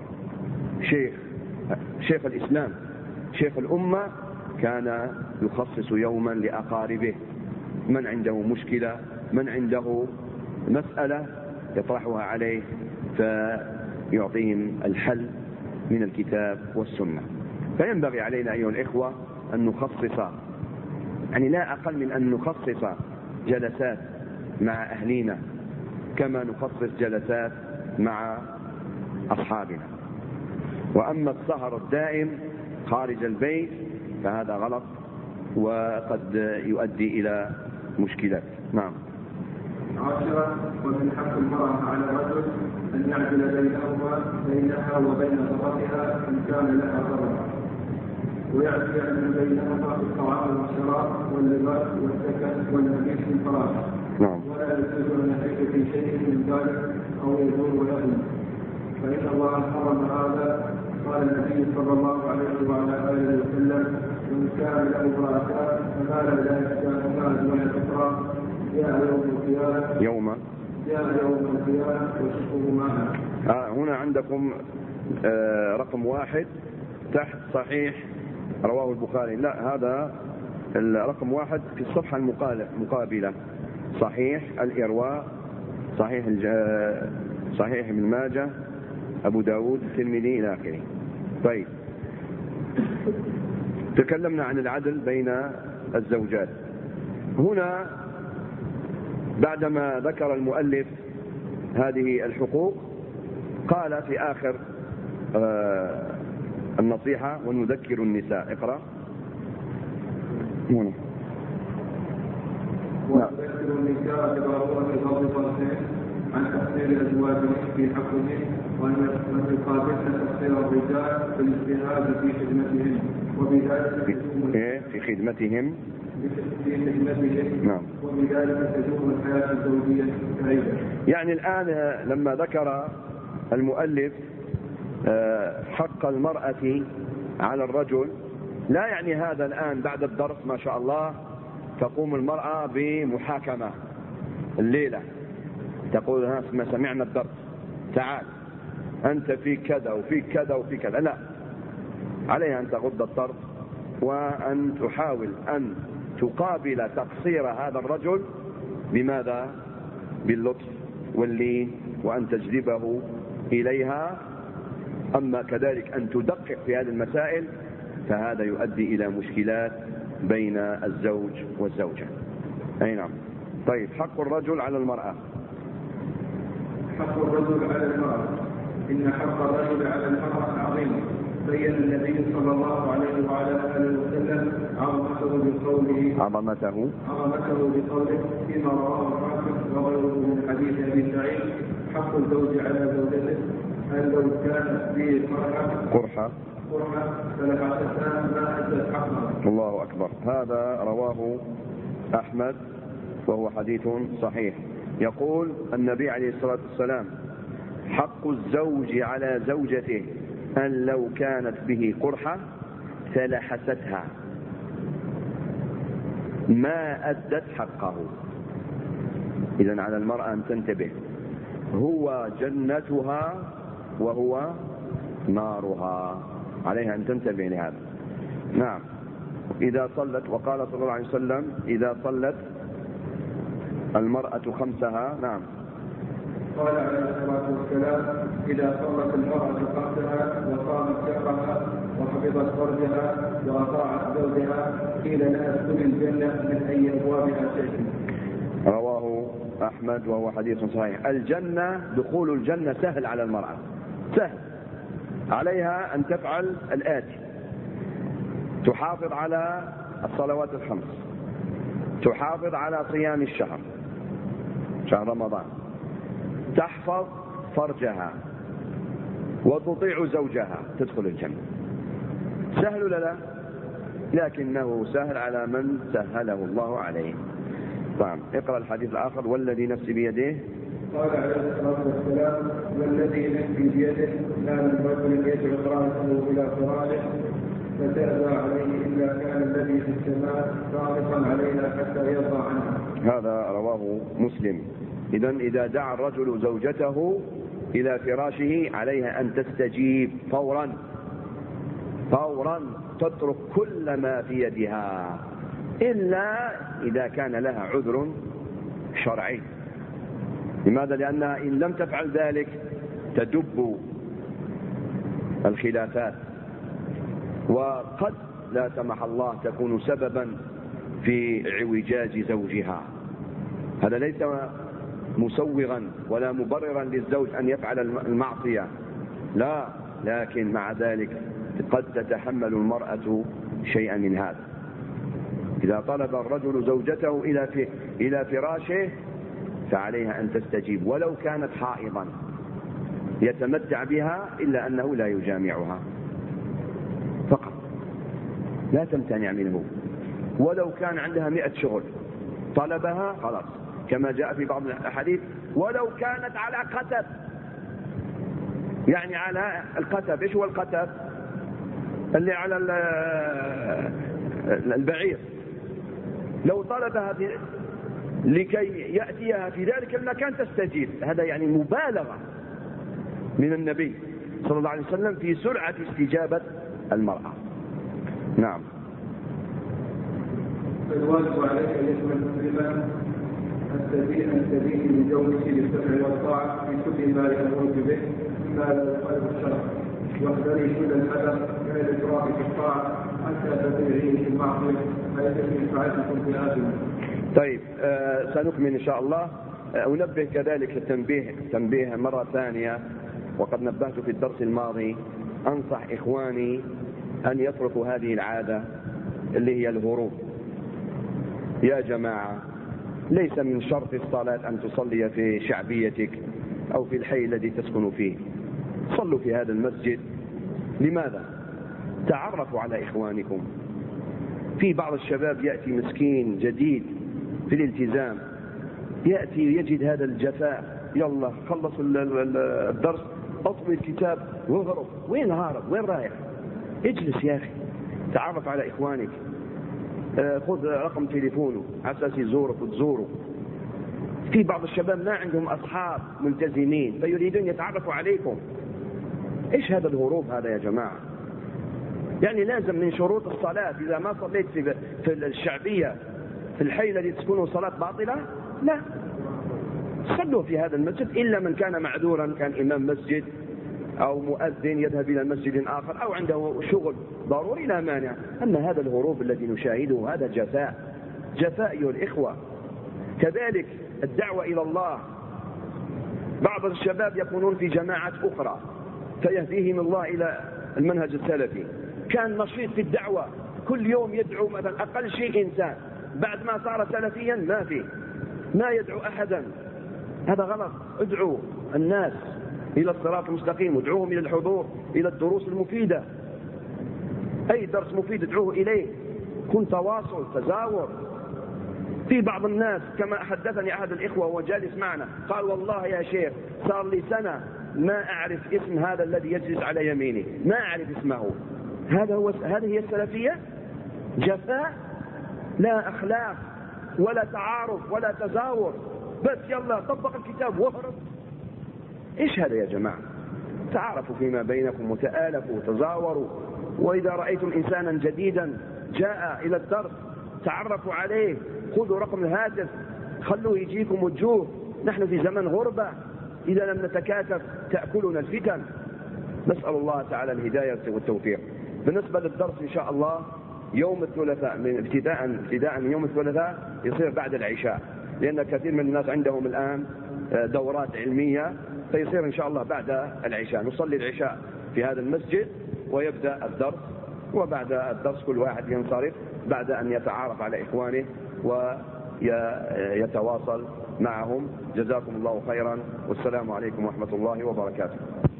شيخ الإسلام، شيخ الأمة، كان يخصص يوما لأقاربه، من عنده مشكلة، من عنده مسألة يطرحها عليه فيعطيهم الحل من الكتاب والسنة. فينبغي علينا أيها الإخوة أن نخصص، يعني لا أقل من أن نخصص جلسات مع أهلينا كما نخصص جلسات مع أصحابنا. وأما السهر الدائم خارج البيت فهذا غلط وقد يؤدي إلى مشكلات. نعم. عاشرا، ومن حق المرأة على الرجل أن يعدل بينها وبين ضرتها إن كان لها ضرر، ويعدل بينهما في الطعام والشراب واللباس والسكن والمبيت في الفراش. ولا يجوز أن يحيط في شيء من ذلك أو يزور له، فإن الله حرم هذا. قال النبي صلى الله عليه وعلى آله وسلم: من كان له امرأتان فمال لا يستاهلان ولا تكرار جاء يوم القيامة وشقه معها. هنا عندكم رقم 1 تحت صحيح رواه البخاري. لا، هذا الرقم 1 في الصفحة المقابلة، صحيح الإرواء، صحيح ابن ماجه، أبو داود، الترمذي إلى آخره. طيب، تكلمنا عن العدل بين الزوجات. هنا بعدما ذكر المؤلف هذه الحقوق قال في آخر النصيحة: ونذكر النساء. اقرأ. هنا ونذكر النساء بضرورة غض طرفين عن تقصير أزواجهم في حقهم، وأن يقابلن تقصير الرجال بالاجتهاد في خدمتهم، وبذلك في خدمتهم. نعم. وبذلك تدوم الحياة الزوجية سعيدة. يعني الآن لما ذكر المؤلف حق المرأة على الرجل، لا يعني هذا الآن بعد الدرس ما شاء الله تقوم المرأة بمحاكمة الليلة، تقول: ها ما سمعنا الدرس، تعال أنت فيك كذا وفيك كذا وفيك كذا. لا، عليها أن تغض الطرف وأن تحاول أن تقابل تقصير هذا الرجل بماذا؟ باللطف واللين، وأن تجذبه إليها. أما كذلك أن تدقق في هذه المسائل فهذا يؤدي إلى مشكلات بين الزوج والزوجة. أي نعم. طيب، حق الرجل على المرأة. حق الرجل على المرأة. إن حق الرجل على المرأة عظيم. بين النبي صلى الله عليه وعلى آله وسلم عظمته بقوله فيما رواه الحاكم وغيره من حديث أبي سعيد: حق الزوج على زوجته أن لو كانت به قرحة فلبعثتها ما أدت حقها. الله أكبر. هذا رواه أحمد وهو حديث صحيح. يقول النبي عليه الصلاة والسلام: حق الزوج على زوجته أن لو كانت به قرحة فلحستها. ما أدت حقه. إذن على المرأة أن تنتبه، هو جنتها وهو نارها، عليها أن تنتبه لهذا. نعم. إذا صلت، وقال صلى الله عليه وسلم إذا صلت المرأة خمسها. نعم. قال عليه الصلاة والسلام إذا صلت المرأة خمسها وقامت شهرها وحفظت فرجها وأطاعت زوجها قيل لها ادخلي الجنة من أي أبوابها شئت. رواه أحمد وهو حديث صحيح. الجنة، دخول الجنة سهل على المرأة، سهل عليها أن تفعل الآتي: تحافظ على الصلوات الخمس، تحافظ على صيام الشهر، شهر رمضان، تحفظ فرجها، وتطيع زوجها، تدخل الجنة. سهل ولا لا؟ لكنه سهل على من سهله الله عليه. طيب اقرأ الحديث الآخر: والذي نفسي بيده. قال عليه الصلاة والسلام والذي نفسي بيده ما من رجل يدعو امرأته إلى فراشه فتأذى عليه إلا كان الذي في السماء صادقا عليها حتى يرضى عنها. هذا رواه مسلم. إذا دعا الرجل زوجته إلى فراشه عليها أن تستجيب فورا، تترك كل ما في يدها إلا إذا كان لها عذر شرعي. لماذا؟ لأنها إن لم تفعل ذلك تدب الخلافات، وقد لا سمح الله تكون سببا في اعوجاج زوجها. هذا ليس مسوغا ولا مبررا للزوج أن يفعل المعصية، لا، لكن مع ذلك قد تتحمل المرأة شيئا من هذا. إذا طلب الرجل زوجته إلى فراشه فعليها أن تستجيب ولو كانت حائضا يتمتع بها، إلا أنه لا يجامعها فقط، لا تمتنع منه. ولو كان عندها 100 شغل طلبها خلاص، كما جاء في بعض الأحاديث: ولو كانت على قتب. يعني على القتب. إيش هو القتب؟ اللي على البعير. لو طلبها لكي يأتيها في ذلك المكان تستجيب. هذا يعني مبالغة من النبي صلى الله عليه وسلم في سرعة استجابة المرأة. نعم. الواجب عليك أيها المسلمان أن تدين بزوجك بالسمع والطاعة في كل ما يأمرك به مما لا يخالف الشرع، واحذري كل الحذر من الإفراط في الطاعة حتى تطيعيه في المعصية فيتم سعادتكم في آخره. طيب سنكمل إن شاء الله. أنبه كذلك تنبيه مرة ثانية، وقد نبهت في الدرس الماضي، أنصح إخواني أن يتركوا هذه العادة اللي هي الهروب. يا جماعة، ليس من شرط الصلاة أن تصلي في شعبيتك أو في الحي الذي تسكن فيه. صلوا في هذا المسجد. لماذا؟ تعرفوا على إخوانكم. في بعض الشباب يأتي مسكين جديد في الالتزام، يأتي يجد هذا الجفاء، يلا خلص الدرس، اطوي الكتاب واهرب. وين هارب؟ وين رايح؟ اجلس يا أخي، تعرف على إخوانك، خذ رقم تليفونه على أساس يزورك وتزوره. في بعض الشباب ما عندهم أصحاب ملتزمين فيريدون يتعرفوا عليكم. إيش هذا الهروب هذا يا جماعة؟ يعني لازم من شروط الصلاة إذا ما صليت في الشعبية في الحي الذي تسكنه صلاة باطلة؟ لا، صلوا في هذا المسجد، إلا من كان معذورا، كان إمام مسجد أو مؤذن يذهب إلى مسجد آخر أو عنده شغل ضروري لا مانع. أما هذا الهروب الذي نشاهده هذا جفاء أيها الإخوة. كذلك الدعوة إلى الله، بعض الشباب يكونون في جماعات أخرى فيهديهم الله إلى المنهج السلفي، كان نشيط في الدعوة، كل يوم يدعو مثلا أقل شيء إنسان، بعد ما صار سلفيا ما يدعو أحدا. هذا غلط. ادعوا الناس إلى الصراط المستقيم، ادعوهم إلى الحضور إلى الدروس المفيدة. أي درس مفيد ادعوه إليه، كن تواصل تزاور. في بعض الناس كما حدثني أحد الإخوة وهو جالس معنا قال: والله يا شيخ صار لي سنة ما أعرف اسم هذا الذي يجلس على يميني، ما أعرف اسمه. هذه هي السلفية؟ جفاء. لا أخلاق ولا تعارف ولا تزاور، بس يلا طبق الكتاب واهرب. إيش هذا يا جماعة؟ تعارفوا فيما بينكم وتآلفوا وتزاوروا، وإذا رأيتم إنسانا جديدا جاء إلى الدرس تعرفوا عليه، خذوا رقم الهاتف، خلوه يجيكم وتجوه. نحن في زمن غربة، إذا لم نتكاتف تأكلنا الفتن. نسأل الله تعالى الهداية والتوفيق. بالنسبة للدرس إن شاء الله يوم الثلاثاء، من ابتداء من يوم الثلاثاء يصير بعد العشاء، لأن كثير من الناس عندهم الآن دورات علمية، فيصير إن شاء الله بعد العشاء. نصلي العشاء في هذا المسجد ويبدأ الدرس، وبعد الدرس كل واحد ينصرف بعد أن يتعارف على إخوانه ويتواصل معهم. جزاكم الله خيرا، والسلام عليكم ورحمة الله وبركاته.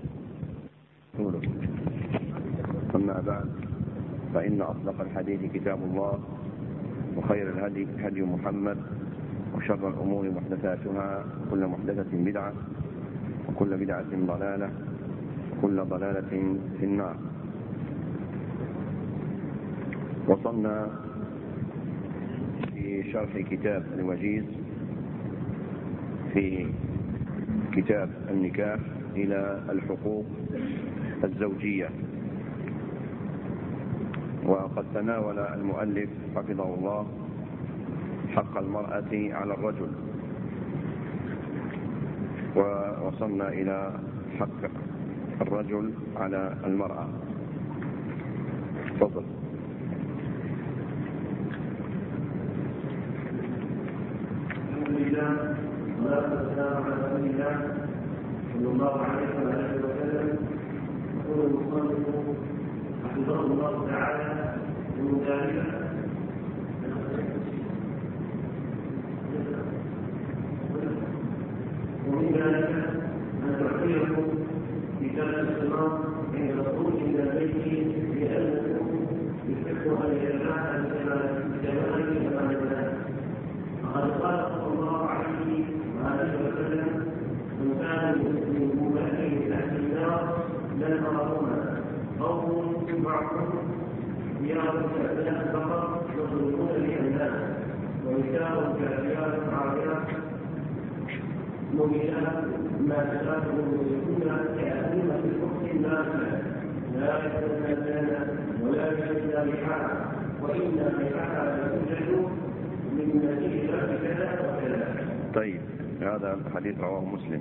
أما بعد، فإن أصدق الحديث كتاب الله، وخير الهدي هدي محمد، وشر الأمور محدثاتها، وكل محدثة بدعة، وكل بدعة ضلالة، وكل ضلالة في النار. وصلنا في شرح كتاب الوجيز في كتاب النكاح إلى الحقوق الزوجية، وقد تناول المؤلف حفظه الله حق المرأة على الرجل، ووصلنا إلى حق الرجل على المرأة. تفضل. والصلاة والسلام على رسول الله صلى الله عليه وسلم. يقول المصنف حفظه الله تعالى من ذلك ومن ذلك أن تعطيه كتاب الصلاة عند الخروج من البيت لأنه يحب أن يجمع بجماله كما ينام. وقد قال صلى الله عليه وسلم: من كان من مباهيه أهل النار لن أراهما قوم بعضهم ثياب كأبناء البقر يضربون بأبناء، ونساء كأبيات عاريات مؤمنات ما تخافهم ويكون كأبناء في الحكم النافع، لا يتنازلن ولا يجد ريحها، وإن ريحها لتوجد من نتيجة كذا وكذا. طيب، هذا الحديث رواه مسلم.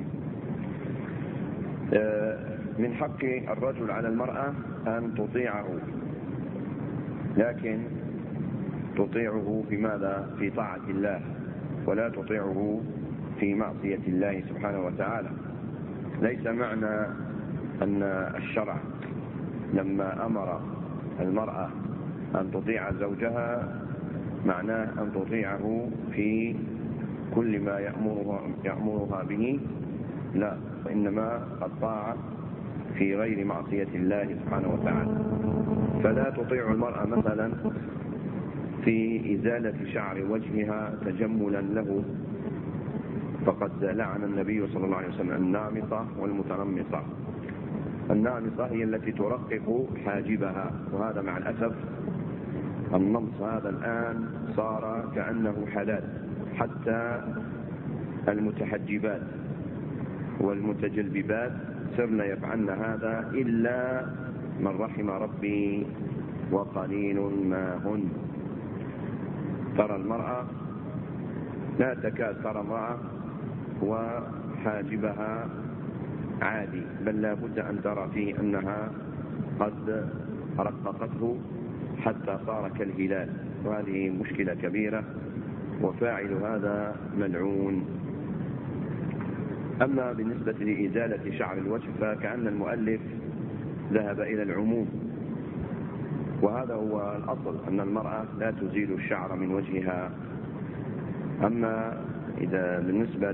من حق الرجل على المرأة أن تطيعه، لكن تطيعه في ماذا؟ في طاعة الله، ولا تطيعه في معصية الله سبحانه وتعالى. ليس معنى أن الشرع لما أمر المرأة أن تطيع زوجها معناه أن تطيعه في كل ما يأمرها به، لا، وإنما الطاعة في غير معصية الله سبحانه وتعالى. فلا تطيع المرأة مثلا في إزالة شعر وجهها تجملا له، فقد لعن النبي صلى الله عليه وسلم النامصة والمتنمصة. النامصة هي التي ترقق حاجبها، وهذا مع الأسف النمص هذا الآن صار كأنه حلال، حتى المتحجبات والمتجلببات صرن يفعلن هذا إلا من رحم ربي وقليل ما هن. ترى المرأة لا تكاد ترى امرأة وحاجبها عادي، بل لا بد أن ترى فيه أنها قد رققته حتى صار كالهلال، وهذه مشكلة كبيرة، وفاعل هذا ملعون. أما بالنسبة لإزالة شعر الوجه فكأن المؤلف ذهب إلى العموم، وهذا هو الأصل، أن المرأة لا تزيل الشعر من وجهها. أما إذا بالنسبة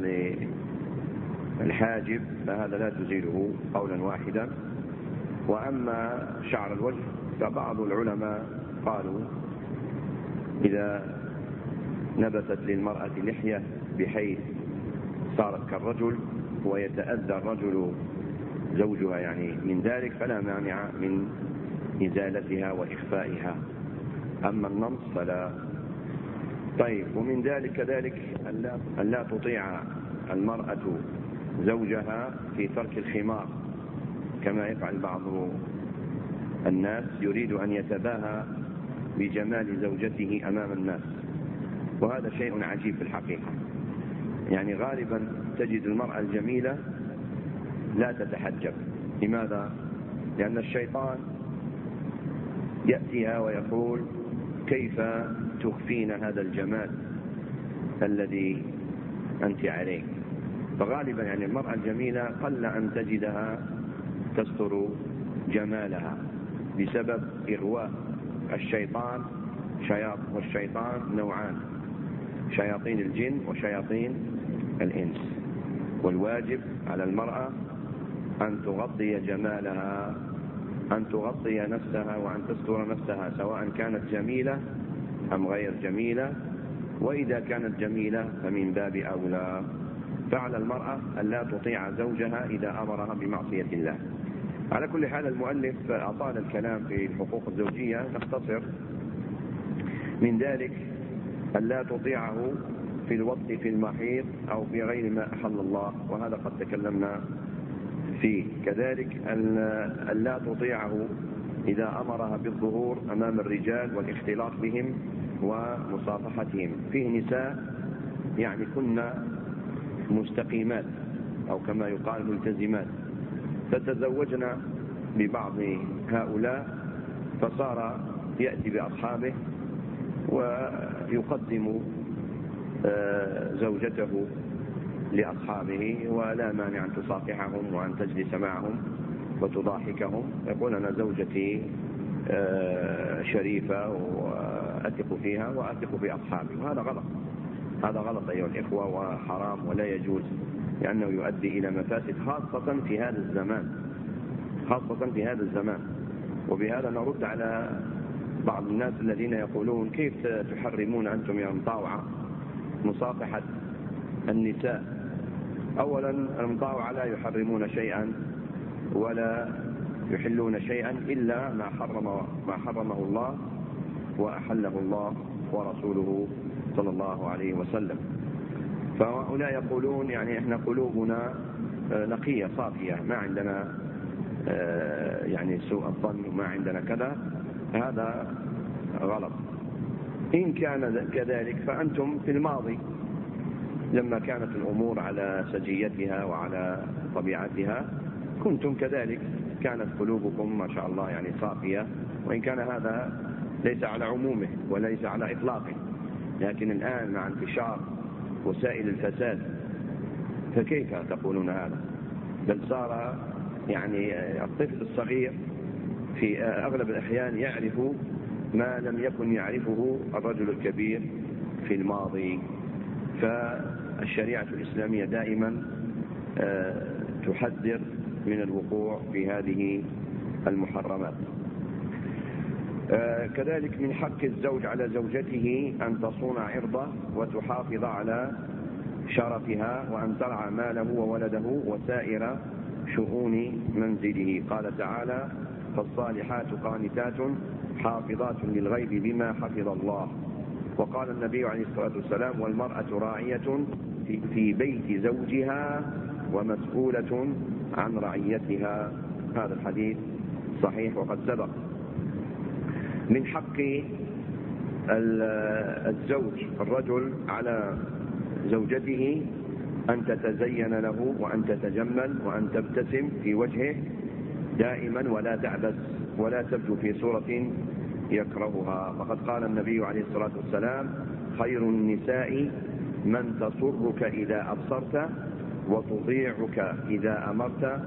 للحاجب فهذا لا تزيله قولا واحدا. وأما شعر الوجه فبعض العلماء قالوا إذا نبتت للمرأة لحية بحيث صارت كالرجل ويتأذى الرجل زوجها يعني من ذلك فلا مانع من إزالتها وإخفائها. أما النمص فلا طيب، ومن ذلك كذلك أن لا تطيع المرأة زوجها في ترك الخمار، كما يفعل بعض الناس، يريد أن يتباهى بجمال زوجته أمام الناس، وهذا شيء عجيب في الحقيقة. يعني غالبا تجد المرأة الجميلة لا تتحجب. لماذا؟ لأن الشيطان يأتيها ويقول: كيف تخفين هذا الجمال الذي أنت عليه؟ فغالبا يعني المرأة الجميلة قل أن تجدها تستر جمالها بسبب إغواء الشيطان. والشيطان نوعان: شياطين الجن وشياطين الإنس. والواجب على المرأة أن تغطي جمالها، أن تغطي نفسها، وأن تستر نفسها، سواء كانت جميلة أم غير جميلة. وإذا كانت جميلة فمن باب أولى. فعلى المرأة أن لا تطيع زوجها إذا أمرها بمعصية الله. على كل حال، المؤلف أطال الكلام في الحقوق الزوجية، نختصر من ذلك أن لا تطيعه في الوطء في المحيض أو في غير ما أحل الله، وهذا قد تكلمنا فيه. كذلك أن لا تطيعه إذا أمرها بالظهور أمام الرجال والاختلاط بهم ومصافحتهم. فيه نساء يعني كنا مستقيمات، أو كما يقال ملتزمات، فتزوجنا ببعض هؤلاء، فصار يأتي بأصحابه ويقدم زوجته لأصحابه، ولا مانع أن تصافحهم وأن تجلس معهم وتضاحكهم. يقول: أنا زوجتي شريفة وأثق فيها وأثق بأصحابي. وهذا غلط، هذا غلط أيها الإخوة، وحرام ولا يجوز، لأنه يؤدي إلى مفاسد، خاصة في هذا الزمان، خاصة في هذا الزمان. وبهذا نرد على بعض الناس الذين يقولون: كيف تحرمون أنتم يا مطاوعة مصافحة النساء؟ أولا، المطاوعة لا يحرمون شيئا ولا يحلون شيئا إلا ما حرمه الله وأحله الله ورسوله صلى الله عليه وسلم. فهؤلاء يقولون يعني إحنا قلوبنا نقية صافية، ما عندنا يعني سوء الظن وما عندنا كذا. هذا غلط. إن كان كذلك فأنتم في الماضي لما كانت الأمور على سجيتها وعلى طبيعتها كنتم كذلك، كانت قلوبكم ما شاء الله يعني صافية، وإن كان هذا ليس على عمومه وليس على إطلاقه. لكن الآن مع انتشار وسائل الفساد فكيف تقولون هذا؟ بل صار يعني الطفل الصغير في أغلب الأحيان يعرف ما لم يكن يعرفه الرجل الكبير في الماضي. فالشريعة الإسلامية دائما تحذر من الوقوع في هذه المحرمات. كذلك من حق الزوج على زوجته أن تصون عرضه وتحافظ على شرفها، وأن ترعى ماله وولده وسائر شؤون منزله. قال تعالى: فالصالحات قانتات حافظات للغيب بما حفظ الله. وقال النبي عليه الصلاة والسلام: والمرأة راعية في بيت زوجها ومسؤولة عن رعيتها. هذا الحديث صحيح وقد سبق. من حق الزوج الرجل على زوجته أن تتزين له وأن تتجمل وأن تبتسم في وجهه دائما، ولا تعبس ولا تبدو في صورة يكرهها. فقد قال النبي عليه الصلاة والسلام: خير النساء من تسرك إذا أبصرت وتطيعك إذا أمرت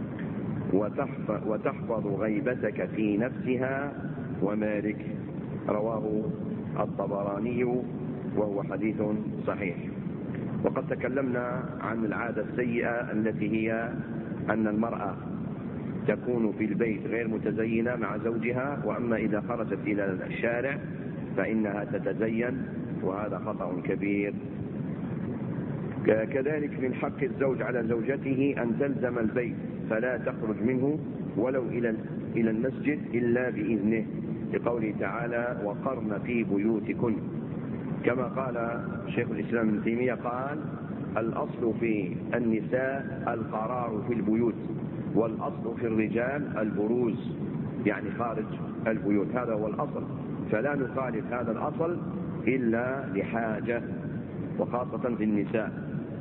وتحفظ غيبتك في نفسها ومالك. رواه الطبراني وهو حديث صحيح. وقد تكلمنا عن العادة السيئة التي هي أن المرأة تكون في البيت غير متزينة مع زوجها، وأما إذا خرجت إلى الشارع فإنها تتزين، وهذا خطأ كبير. كذلك من حق الزوج على زوجته أن تلزم البيت فلا تخرج منه ولو إلى المسجد إلا بإذنه، لقوله تعالى: وقرن في بيوتكن. كما قال شيخ الإسلام ابن تيمية قال: الأصل في النساء القرار في البيوت، والأصل في الرجال البروز، يعني خارج البيوت، هذا هو الأصل، فلا نخالف هذا الأصل إلا لحاجة، وخاصة في النساء.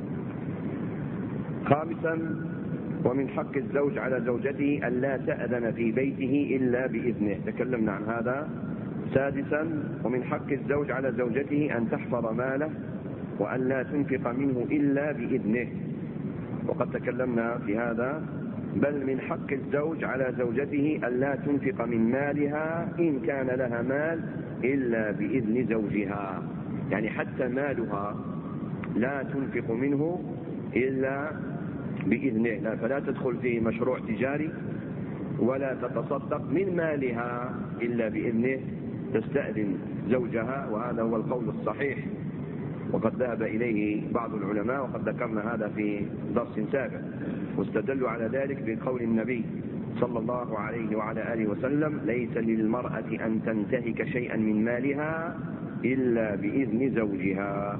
خامسا: ومن حق الزوج على زوجته ألا تأذن في بيته إلا بإذنه، تكلمنا عن هذا. سادسا: ومن حق الزوج على زوجته أن تحفظ ماله وأن لا تنفق منه إلا بإذنه، وقد تكلمنا في هذا. بل من حق الزوج على زوجته أن لا تنفق من مالها إن كان لها مال إلا بإذن زوجها، يعني حتى مالها لا تنفق منه إلا بإذنه، فلا تدخل في مشروع تجاري ولا تتصدق من مالها إلا بإذنه، تستأذن زوجها، وهذا هو القول الصحيح، وقد ذهب إليه بعض العلماء، وقد ذكرنا هذا في درس سابق، واستدلوا على ذلك بقول النبي صلى الله عليه وعلى آله وسلم: ليس للمرأة أن تنتهك شيئا من مالها إلا بإذن زوجها.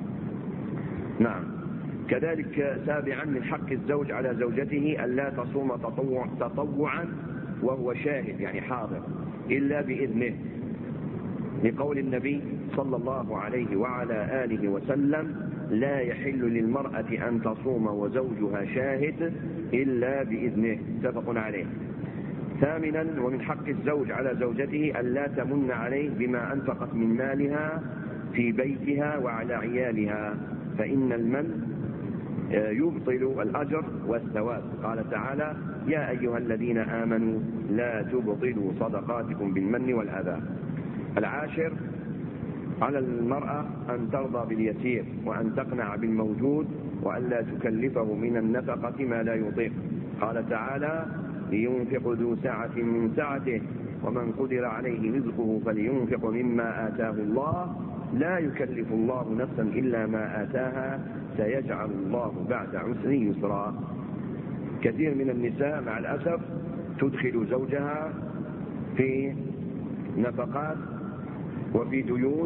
نعم. كذلك سابعا: من حق الزوج على زوجته ألا تصوم تطوعا وهو شاهد، يعني حاضر، إلا بإذنه، لقول النبي صلى الله عليه وعلى آله وسلم: لا يحل للمرأة أن تصوم وزوجها شاهد إلا بإذنه، متفق عليه. ثامنا: ومن حق الزوج على زوجته ألا تمن عليه بما أنفقت من مالها في بيتها وعلى عيالها، فإن المن يبطل الأجر والثواب، قال تعالى: يا أيها الذين آمنوا لا تبطلوا صدقاتكم بالمن والأذى. العاشر: على المرأة أن ترضى باليسير وأن تقنع بالموجود وأن لا تكلفه من النفقة ما لا يطيق، قال تعالى: لينفق ذو سعة من سعته ومن قدر عليه رزقه فلينفق مما آتاه الله لا يكلف الله نفسا إلا ما آتاها سيجعل الله بعد عسر يسرا. كثير من النساء مع الأسف تدخل زوجها في نفقات وفي ديون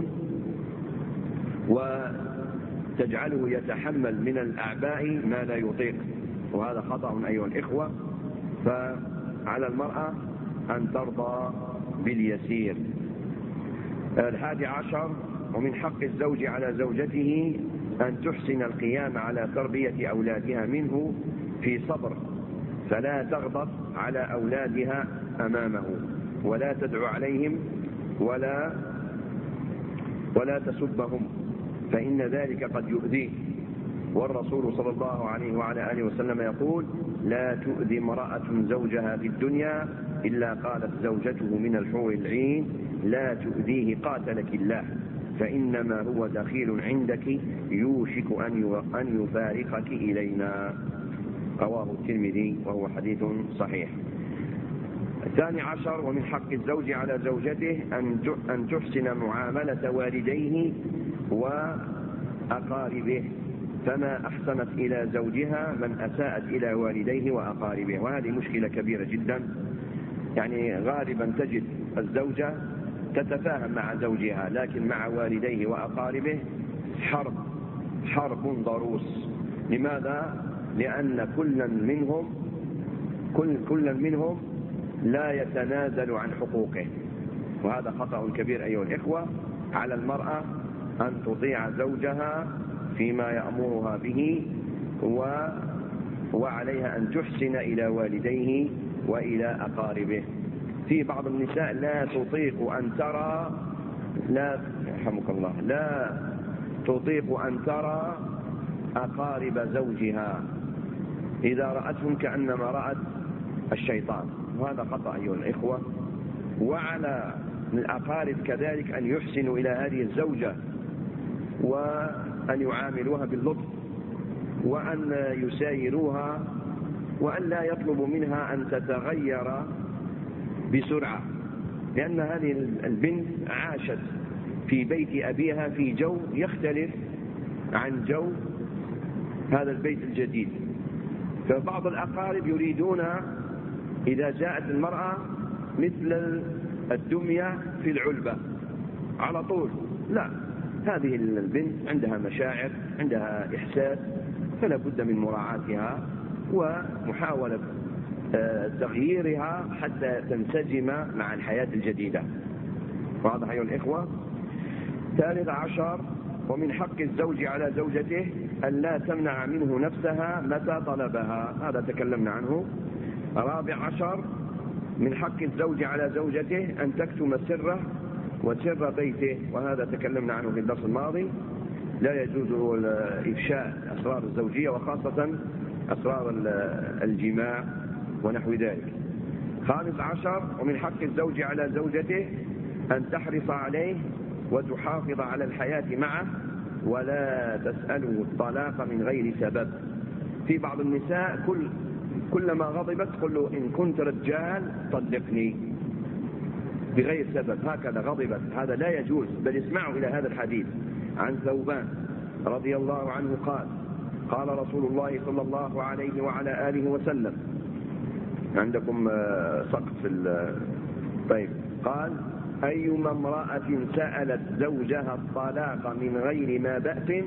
وتجعله يتحمل من الأعباء ما لا يطيق، وهذا خطأ أيها الإخوة. فعلى المرأة أن ترضى باليسير. 11: ومن حق الزوج على زوجته أن تحسن القيام على تربية أولادها منه في صبر، فلا تغضب على أولادها أمامه ولا تدعو عليهم ولا تسبهم، فإن ذلك قد يؤذيه، والرسول صلى الله عليه وعلى آله وسلم يقول: لا تؤذي امرأة زوجها في الدنيا إلا قالت زوجته من الحور العين: لا تؤذيه قاتلك الله، فإنما هو دخيل عندك يوشك أن يفارقك إلينا، رواه الترمذي وهو حديث صحيح. 12: ومن حق الزوج على زوجته أن تحسن معاملة والديه وأقاربه، فما أحسنت إلى زوجها من أساءت إلى والديه وأقاربه، وهذه مشكلة كبيرة جدا. يعني غالبا تجد الزوجة تتفاهم مع زوجها، لكن مع والديه وأقاربه حرب ضروس. لماذا؟ لأن كل منهم لا يتنازل عن حقوقه، وهذا خطأ كبير أيها الإخوة. على المرأة أن تطيع زوجها فيما يأمرها به، وعليها أن تحسن إلى والديه وإلى أقاربه. في بعض النساء لا تطيق أن ترى أقارب زوجها، إذا رأتهم كأنما رأت الشيطان، وهذا خطأ أيها الإخوة. وعلى الأقارب كذلك أن يحسنوا إلى هذه الزوجة وأن يعاملوها باللطف وأن يسايروها، وأن لا يطلبوا منها أن تتغير بسرعة، لأن هذه البنت عاشت في بيت أبيها في جو يختلف عن جو هذا البيت الجديد. فبعض الأقارب يريدون إذا جاءت المرأة مثل الدمية في العلبة على طول، لا، هذه البنت عندها مشاعر، عندها إحساس، فلا بد من مراعاتها ومحاولة تغييرها حتى تنسجم مع الحياة الجديدة. واضح أيها الإخوة؟ 13، ومن حق الزوج على زوجته أن لا تمنع منه نفسها متى طلبها، هذا تكلمنا عنه. 14، من حق الزوج على زوجته أن تكتم سره وسر بيته، وهذا تكلمنا عنه في الدرس الماضي. لا يجوز إفشاء أسرار الزوجية وخاصة أسرار الجماع ونحو ذلك. 15، ومن حق الزوج على زوجته أن تحرص عليه وتحافظ على الحياة معه ولا تسأله الطلاق من غير سبب. في بعض النساء كلما غضبت قل له إن كنت رجال طلقني بغير سبب، هكذا غضبت، هذا لا يجوز. بل اسمعوا إلى هذا الحديث عن ثوبان رضي الله عنه قال: قال رسول الله صلى الله عليه وعلى آله وسلم، عندكم سقف طيب، قال: أيما امرأة سألت زوجها الطلاق من غير ما بأس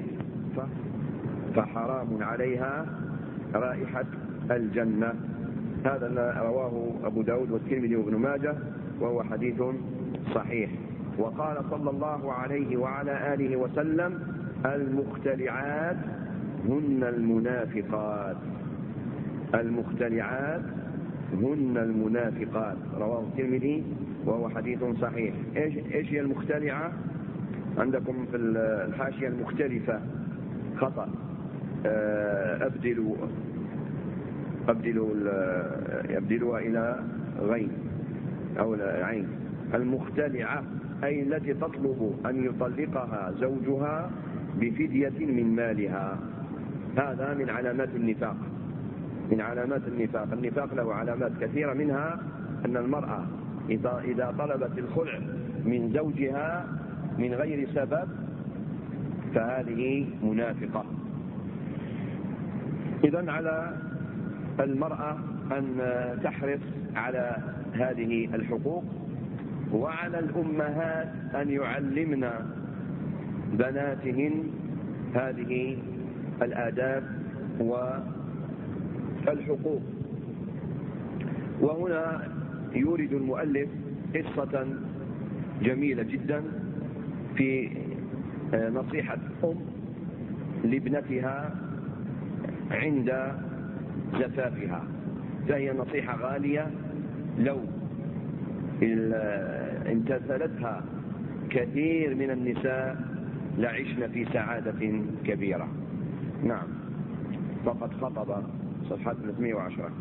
فحرام عليها رائحة الجنة. هذا رواه أبو داود والترمذي وابن ماجه وهو حديث صحيح. وقال صلى الله عليه وعلى آله وسلم: المختلعات هن المنافقات. المختلعات هن المنافقات، رواه الترمذي وهو حديث صحيح. ايش هي المختلعة؟ عندكم في الحاشية المختلفة خطأ، أبدلوا إلى غين أو عين. المختلعة أي التي تطلب أن يطلقها زوجها بفدية من مالها. هذا من علامات النفاق، من علامات النفاق. النفاق له علامات كثيرة، منها أن المرأة إذا طلبت الخلع من زوجها من غير سبب فهذه منافقة. إذن على المرأة أن تحرص على هذه الحقوق، وعلى الأمهات أن يعلمن بناتهن هذه الآداب والحقوق. وهنا يورد المؤلف قصة جميلة جدا في نصيحة لابنتها عند زفافها، فهي نصيحة غالية لو امتثلتها كثير من النساء لعشن في سعادة كبيرة. نعم. فقد خطب، صفحة 310.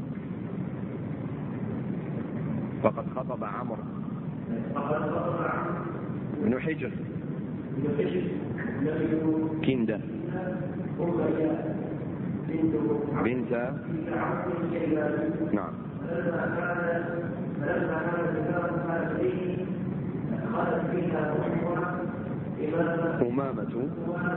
فقد خطب عمرو بن حجر كندة بنت نعم أمامة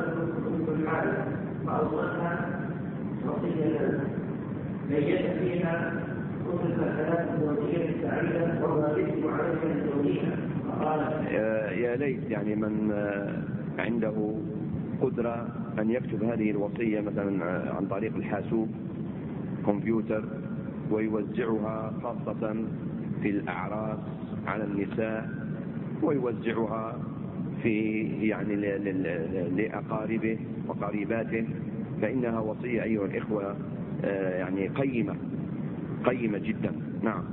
يا ليت يعني من عنده قدرة أن يكتب هذه الوصية مثلا عن طريق الحاسوب كمبيوتر ويوزعها خاصة في الأعراس على النساء، ويوزعها في يعني لأقاربه وقريباته، فإنها وصية أيها الإخوة يعني قيمة جدا. نعم.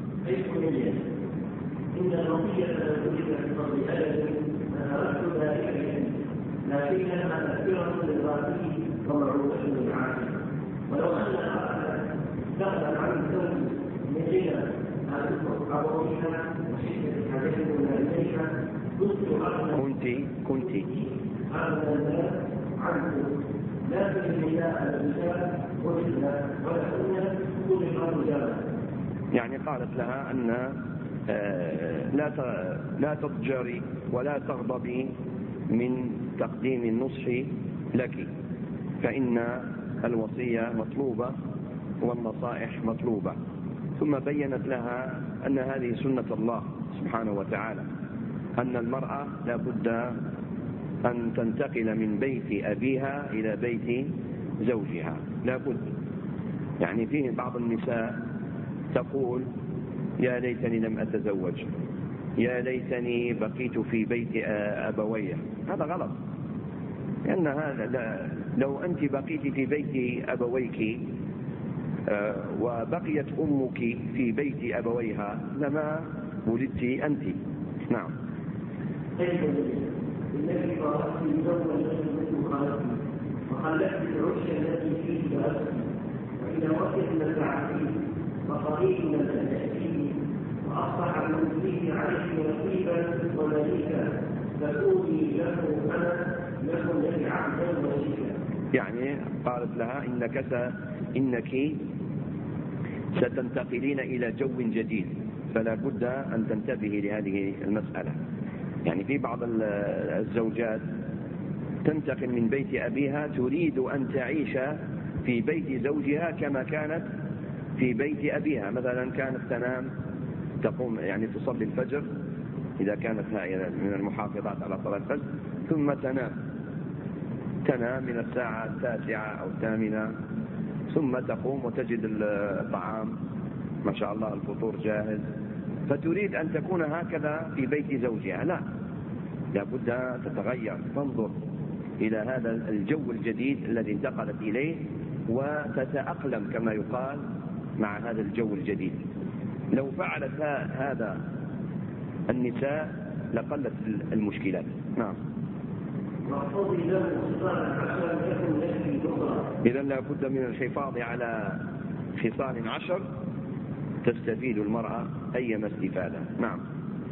إن الوصية التي تقضي أجل أردت ذلك، لكنها تأثيرا للغاية ومعروفة للعالم. ولو أن دخل عن الزوج من جهة أبويها وشدة حاجتهما إليها كنت هذا الناس عنه، لكن النساء وجدنا ولكن كل الرجال. يعني قالت لها أن لا تضجري ولا تغضبي من تقديم النصح لك، فإن الوصية مطلوبة والنصائح مطلوبة. ثم بينت لها أن هذه سنة الله سبحانه وتعالى، أن المرأة لا بد أن تنتقل من بيت أبيها إلى بيت زوجها، لا بد. يعني فيه بعض النساء تقول يا ليتني لم أتزوج، يا ليتني بقيت في بيت أبوي. هذا غلط، لأن هذا لو أنت بقيت في بيت أبويك وبقيت أمك في بيت أبويها لما ولدت أنت. نعم. الذي قرأت الزوج الذي خالتني وخلفت العرش التي فيه بأسني، وإذا وجد نزعتني فقريب من تأتيني، وأصبح من فيه عليه رقيبا ومليكا، فكوني له أنا له الذي عبدا وشيكا. يعني قالت لها إنك ستنتقلين إلى جو جديد، فلا بد أن تنتبهي لهذه المسألة. يعني في بعض الزوجات تنتقل من بيت أبيها تريد أن تعيش في بيت زوجها كما كانت في بيت أبيها. مثلا كانت تنام تقوم يعني تصلي الفجر إذا كانت من المحافظات على صلاة الفجر، ثم تنام من الساعة 9 أو 8، ثم تقوم وتجد الطعام ما شاء الله الفطور جاهز، فتريد أن تكون هكذا في بيت زوجها. لا بد تتغير، تنظر إلى هذا الجو الجديد الذي انتقلت إليه وتتأقلم كما يقال مع هذا الجو الجديد. لو فعلت هذا النساء لقلت المشكلات. نعم. إذن لا بد من الحفاظ على خصال 10 تستفيد المرأة أيما استفادة. نعم.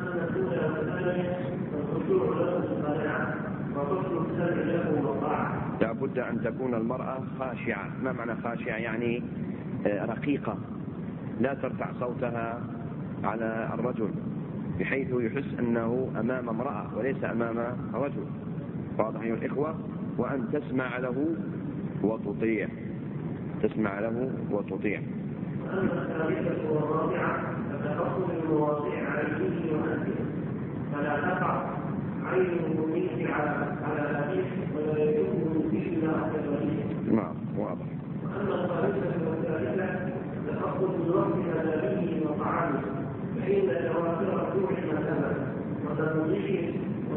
لا بد أن تكون المرأة خاشعة. ما معنى خاشعة؟ يعني رقيقة، لا ترفع صوتها على الرجل بحيث يحس أنه أمام امرأة وليس أمام رجل. واضح يا الإخوة؟ وأن تسمع له وتطيع. تسمع له وتطيع. وأما الثالثة والرابعة فتفصل المواضيع على الجنس وأنفه، فلا تقع عين المميز على أبيه ولا يكون فيه إلا أكبر. نعم واضح. وأما الخامسة والثالثة تفصل الوقت مذابه وطعامه، فإن توافر الروح مثلا وتنغيص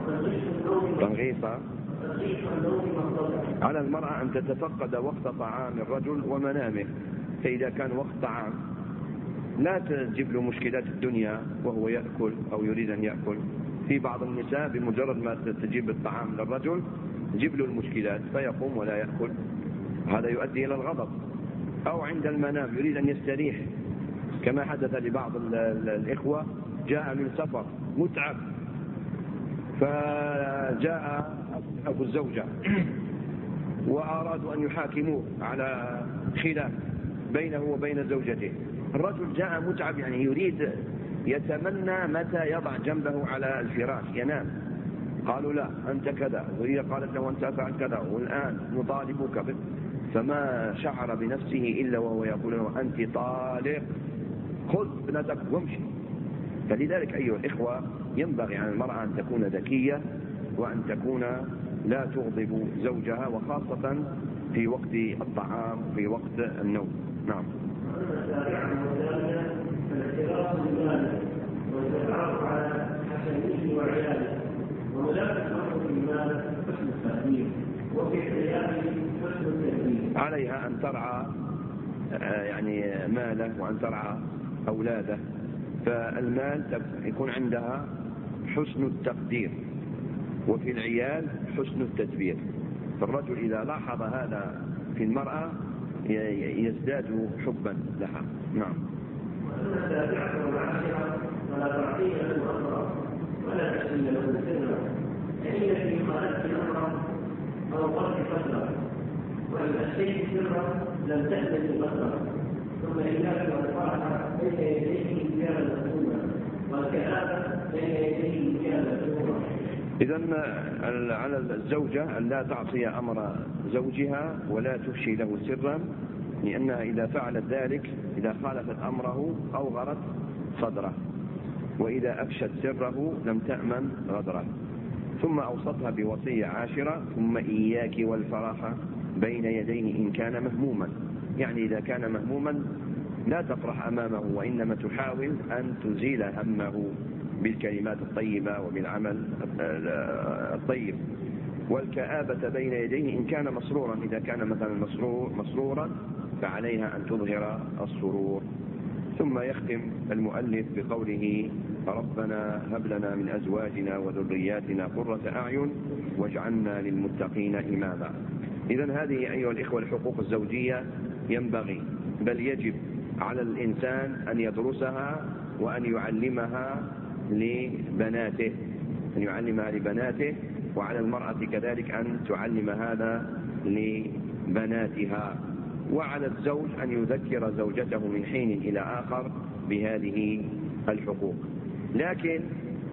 النوم مصدر. على المرأة أن تتفقد وقت طعام الرجل ومنامه، فإذا كان وقت طعام لا تجيب له مشكلات الدنيا وهو يأكل أو يريد أن يأكل. في بعض النساء بمجرد ما تجيب الطعام للرجل تجيب له المشكلات فيقوم ولا يأكل، هذا يؤدي إلى الغضب. أو عند المنام يريد أن يستريح، كما حدث لبعض الإخوة جاء من سفر متعب، فجاء أبو الزوجة وأرادوا أن يحاكموه على خلاف بينه وبين زوجته. الرجل جاء متعب، يعني يريد يتمنى متى يضع جنبه على الفراش ينام. قالوا لا أنت كذا، وهي قالت له أنت فعل كذا، والآن نطالبك. فما شعر بنفسه إلا وهو يقول له أنت طالق، خذ ابنتك وامشي. فلذلك أيها الإخوة ينبغي على المرأة أن تكون ذكية وأن تكون لا تغضب زوجها، وخاصة في وقت الطعام وفي وقت النوم. نعم. والتعرف على حسنه وعياله، وملاك الأمر في المال حسن التقدير، وفي حياته حسن التقدير. عليها أن ترعى يعني ماله وأن ترعى أولاده، فالمال يكون عندها حسن التقدير، وفي العيال حسن التدبير. فالرجل إذا لاحظ هذا في المرأة يزداد حبا لها. نعم. وأما التابعة والعاشرة فلا تعطيه له أمرا ولا تحل له سرا، فإن في خالته أمرا أو قلت فترة، وإن أشيت سرا لم تأمن بصرا، ثم إياك والفرح بين يديه زيادة الأمة، والكآبة بين يديه زيادة الأمة. إذن على الزوجة أن لا تعصي أمر زوجها ولا تفشي له سرا، لأنها إذا فعلت ذلك إذا خالفت أمره أوغرت صدره، وإذا أفشت سره لم تأمن غدره. ثم أوصتها بوصية عاشرة: ثم إياك والفرح بين يديه إن كان مهموما. يعني إذا كان مهموما لا تفرح أمامه، وإنما تحاول أن تزيل همه بالكلمات الطيبة وبالعمل الطيب. والكآبة بين يديه إن كان مسرورا، إذا كان مثلا مسرورا فعليها أن تظهر السرور. ثم يختم المؤلف بقوله: ربنا هب لنا من أزواجنا وذرياتنا قرة أعين واجعلنا للمتقين إماما. إذن هذه أيها الإخوة الحقوق الزوجية ينبغي بل يجب على الإنسان أن يدرسها وأن يعلمها لبناته، وعلى المرأة كذلك أن تعلم هذا لبناتها، وعلى الزوج أن يذكر زوجته من حين إلى آخر بهذه الحقوق. لكن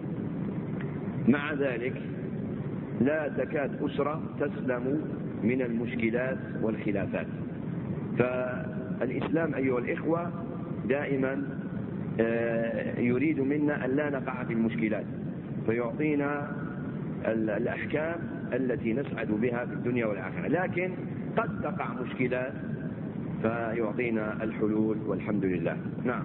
مع ذلك لا تكاد أسرة تسلم من المشكلات والخلافات. فالإسلام أيها الإخوة دائما يريد منا أن لا نقع في المشكلات، فيعطينا الأحكام التي نسعد بها في الدنيا والآخرة. لكن قد تقع مشكلات فيعطينا الحلول والحمد لله. نعم.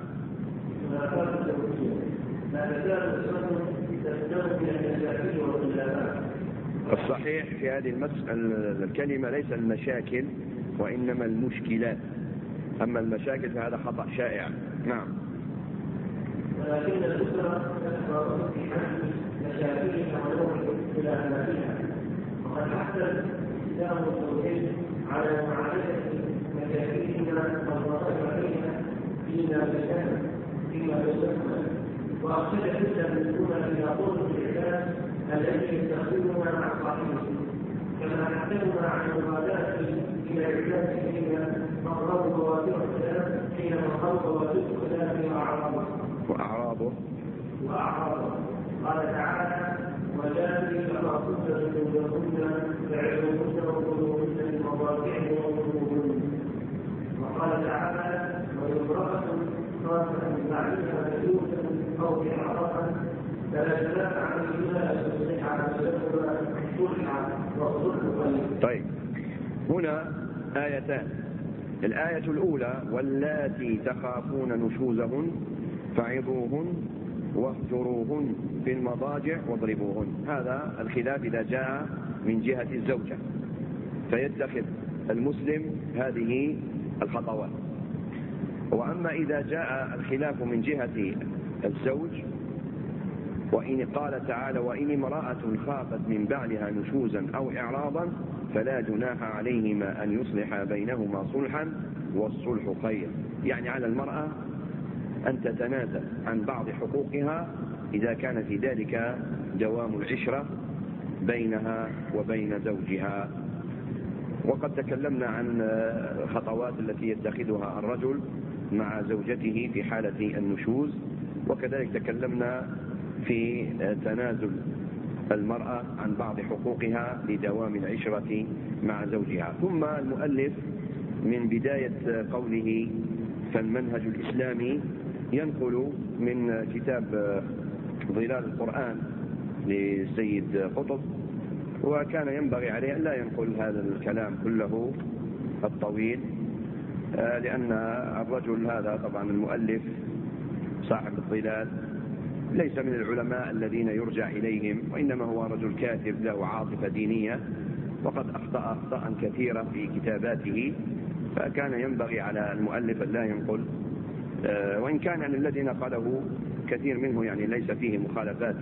الصحيح في هذه الكلمة ليس المشاكل وإنما المشكلات، أما المشاكل فهذا خطأ شائع. نعم. ولكن الأسرة تكبر في حل مشاكلها واختلافاتها، وقد حث الإسلام الزوجين على معالجة مشاكلهما ومصالحهما فيما بينهما، وأرشد كل منهما إلى طرق العلاج التي يستخدمها مع صاحبه، كما حثهما عن المبادرة إلى العلاج حين مقرب بوادر الخلاف وأعراضه. قال تعالى: وجاءت كما كنت تنبغن فعلوهن وقلوهن من مضاجعهن وقلوهن. وقال تعالى: وامرأة خافت من بعدها نشوزا أو إعراضا فلا جناح عليهما أن تصلحا بينهما صلحا والصلح خير. طيب، هنا آيتان. الآية الأولى: واللاتي تخافون نشوزهن فعظوهن واهجروهن في المضاجع واضربوهن. هذا الخلاف إذا جاء من جهة الزوجة، فيتخذ المسلم هذه الخطوات. وأما إذا جاء الخلاف من جهة الزوج، وإن قال تعالى: وإن امرأة خافت من بعلها نشوزا أو إعراضا فلا جناح عليهما أن يصلحا بينهما صلحا والصلح خير. يعني على المرأة أن تتنازل عن بعض حقوقها إذا كان في ذلك دوام العشرة بينها وبين زوجها. وقد تكلمنا عن الخطوات التي يتخذها الرجل مع زوجته في حالة النشوز، وكذلك تكلمنا في تنازل المرأة عن بعض حقوقها لدوام العشرة مع زوجها. ثم المؤلف من بداية قوله فالمنهج الإسلامي ينقل من كتاب ظلال القرآن للسيد قطب، وكان ينبغي عليه أن لا ينقل هذا الكلام كله الطويل، لأن الرجل هذا طبعا المؤلف صاحب الظلال ليس من العلماء الذين يرجع إليهم، وإنما هو رجل كاتب له عاطفة دينية، وقد أخطأ كثيرة في كتاباته، فكان ينبغي على المؤلف أن لا ينقل، وإن كان يعني الذي نقله كثير منه يعني ليس فيه مخالفات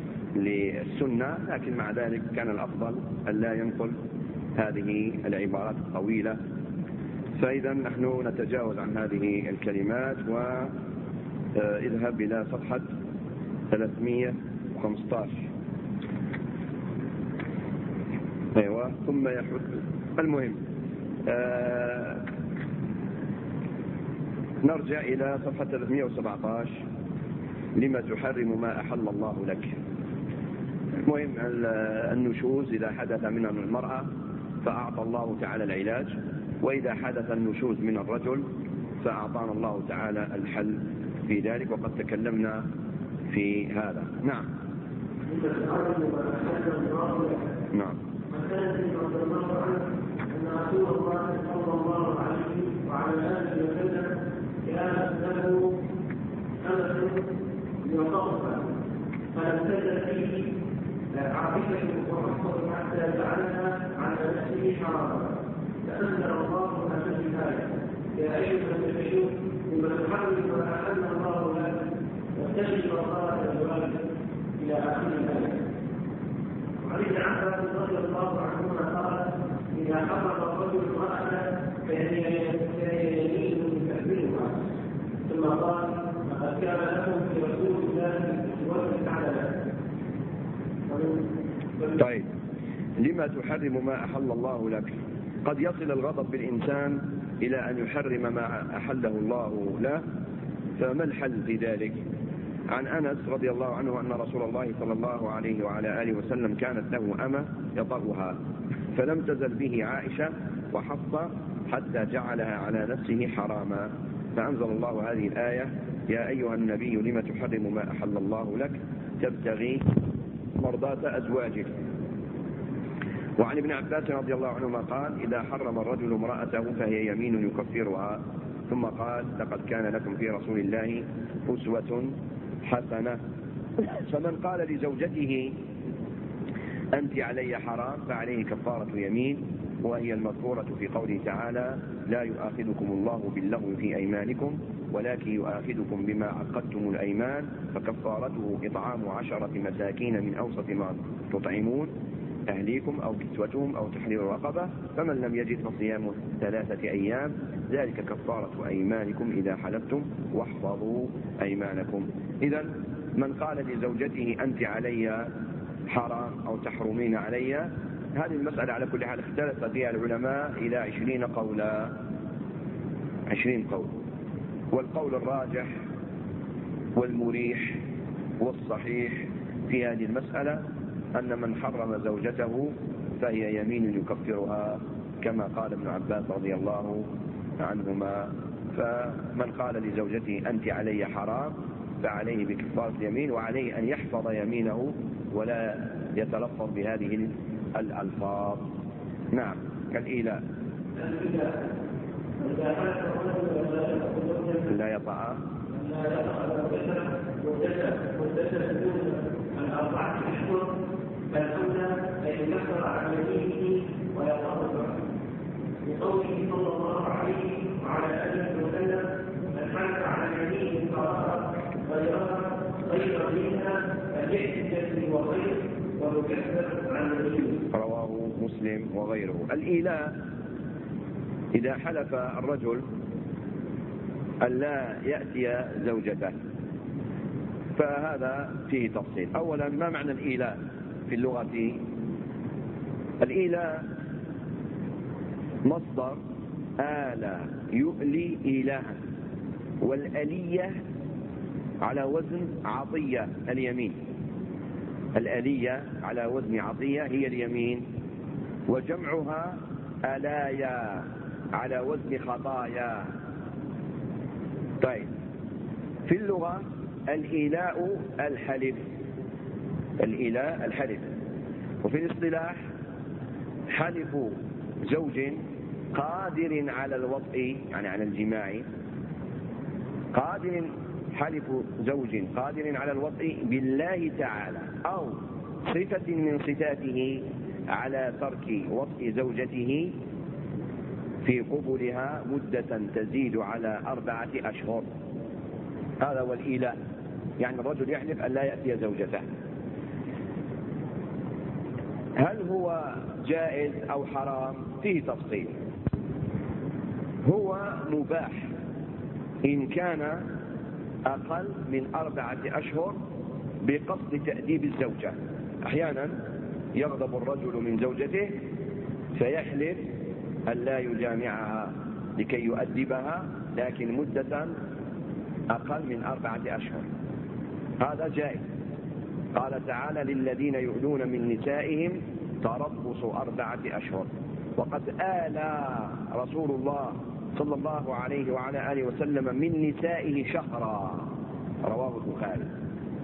للسنة، لكن مع ذلك كان الأفضل أن لا ينقل هذه العبارات الطويلة. فإذا نحن نتجاوز عن هذه الكلمات واذهب إلى صفحة 315. أيوة. ثم يحث المهم نرجع إلى صفحة 317 لما تحرم ما أحل الله لك. المهم النشوز إذا حدث من المرأة فأعطى الله تعالى العلاج، وإذا حدث النشوز من الرجل فأعطانا الله تعالى الحل في ذلك، وقد تكلمنا في هذا. نعم. نعم. رضي الله عنه أن رسول الله صلى الله عليه وعلى آله وسلم كان له أمة يطرفا فلم تزل فيه عاقبة وحفظ حتى جعلها على نفسه حراما فأنزل الله هذه الآية يا أيها النبي لما تحرم ما أحل الله لك واتقي مرضات أزواجك إلى آخر الآية. وعن ابن عباس رضي الله عنهما قال إذا حرم الرجل امرأته فهي يمين تحملها ثم قال لقد كان لكم في رسول الله أسوة حسنة. طيب، لما تحرم ما أحل الله لك؟ قد يصل الغضب بالإنسان إلى أن يحرم ما أحله الله له، فما الحل في ذلك؟ عن أنس رضي الله عنه أن رسول الله صلى الله عليه وعلى آله وسلم كانت له أمة يطأها فلم تزل به عائشة وحفصة حتى جعلها على نفسه حراما، فأنزل الله هذه الآية يا أيها النبي لما تحرم ما أحل الله لك تبتغي مرضات أزواجك. وعن ابن عباس رضي الله عنهما قال إذا حرم الرجل امرأته فهي يمين يكفرها، ثم قال لقد كان لكم في رسول الله أسوة حسنة. فمن قال لزوجته أنت علي حرام فعليه كفارة يمين، وهي المذكورة في قوله تعالى لا يؤاخذكم الله باللغو في أيمانكم ولكن يؤاخذكم بما عقدتم الأيمان فكفارته إطعام 10 مساكين من أوسط ما تطعمون أهليكم أو كسوتهم أو تحرير رقبة، فمن لم يجد فصيام 3 أيام ذلك كفارة أيمانكم إذا حلفتم واحفظوا أيمانكم. إذن من قال لزوجته أنت علي حرام أو تحرمين علي، هذه المسألة على كل حال اختلف فيها العلماء إلى 20 قولا، 20 قول. والقول الراجح والمريح والصحيح في هذه المسألة أن من حرم زوجته فهي يمين يكفرها كما قال ابن عباس رضي الله عنهما. فمن قال لزوجته أنت علي حرام فعليه بكفارة اليمين، وعليه أن يحفظ يمينه ولا يتلفظ بهذه الألفاظ. نعم، كالإيلاء لا يطع الأربعة أشهر فالأولى أن يكفر عن يمينه ويتوضأ بقوله صلى الله عليه وعلى آله وسلم من حلف على يمين فأخر غير منها فليحتج وخير ويكفر عن يمينه. رواه مسلم وغيره. الإيلاء إذا حلف الرجل ألا يأتي زوجته فهذا فيه تفصيل. أولا، ما معنى الإيلاء في اللغة؟ الإيلاء مصدر آلة يؤلي إيلاها، والألية على وزن عطية اليمين، الألية على وزن عطية هي اليمين، وجمعها ألايا على وزن خطايا. طيب، في اللغة الإيلاء الحلف، الإيلاء الحلف. وفي الاصطلاح حلف زوج قادر على الوطء يعني على الجماع، حلف زوج قادر على الوطء بالله تعالى أو صفة من صفاته على ترك وطء زوجته في قبلها مدة تزيد على 4 أشهر. هذا هو الإيلاء، يعني الرجل يحلف أن لا يأتي زوجته. هل هو جائز أو حرام؟ فيه تفصيل. هو مباح إن كان أقل من 4 أشهر بقصد تأديب الزوجة. أحيانا يغضب الرجل من زوجته فيحلف أن لا يجامعها لكي يؤدبها، لكن مدة أقل من 4 أشهر، هذا جائز. قال تعالى للذين يؤلون من نسائهم تربص 4 أشهر. وقد آلى رسول الله صلى الله عليه وعلى آله وسلم من نسائه شهرا، رواه البخاري.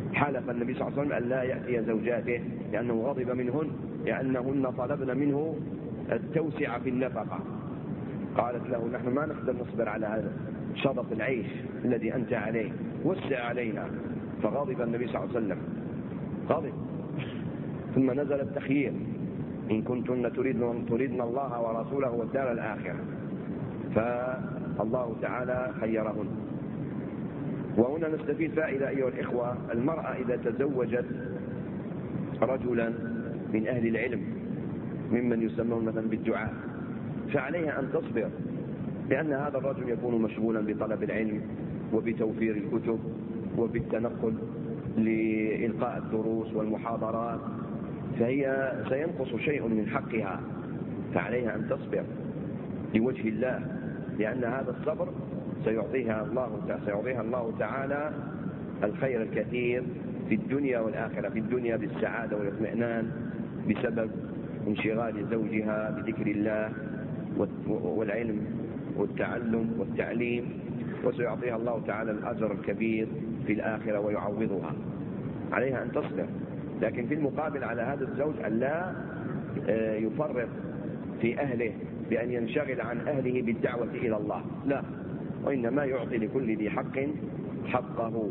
حلف النبي صلى الله عليه وسلم أن لا يأتي زوجاته لأنه غضب منهن، لأنهن طلبن منه التوسع في النفقة. قالت له نحن ما نقدر نصبر على هذا شرط العيش الذي أنت عليه، وسع علينا. فغضب النبي صلى الله عليه وسلم، غضب. ثم نزل التخيير: إن كنتن تريدن الله ورسوله والدار الآخرة. فالله تعالى خيرهن. وهنا نستفيد فائدة أيها الإخوة: المرأة إذا تزوجت رجلا من أهل العلم ممن يسمون مثلا بالدعاء فعليها أن تصبر، لأن هذا الرجل يكون مشغولا بطلب العلم وبتوفير الكتب وبالتنقل لإلقاء الدروس والمحاضرات، فهي سينقص شيء من حقها، فعليها أن تصبر لوجه الله، لأن هذا الصبر سيعطيها الله تعالى الخير الكثير في الدنيا والآخرة. في الدنيا بالسعادة والاطمئنان بسبب انشغال زوجها بذكر الله والعلم والتعلم والتعليم، وسيعطيها الله تعالى الأجر الكبير في الآخرة ويعوضها. عليها أن تصبر، لكن في المقابل على هذا الزوج أن لا يفرط في أهله بأن ينشغل عن أهله بالدعوة إلى الله، لا، وإنما يعطي لكل ذي حق حقه.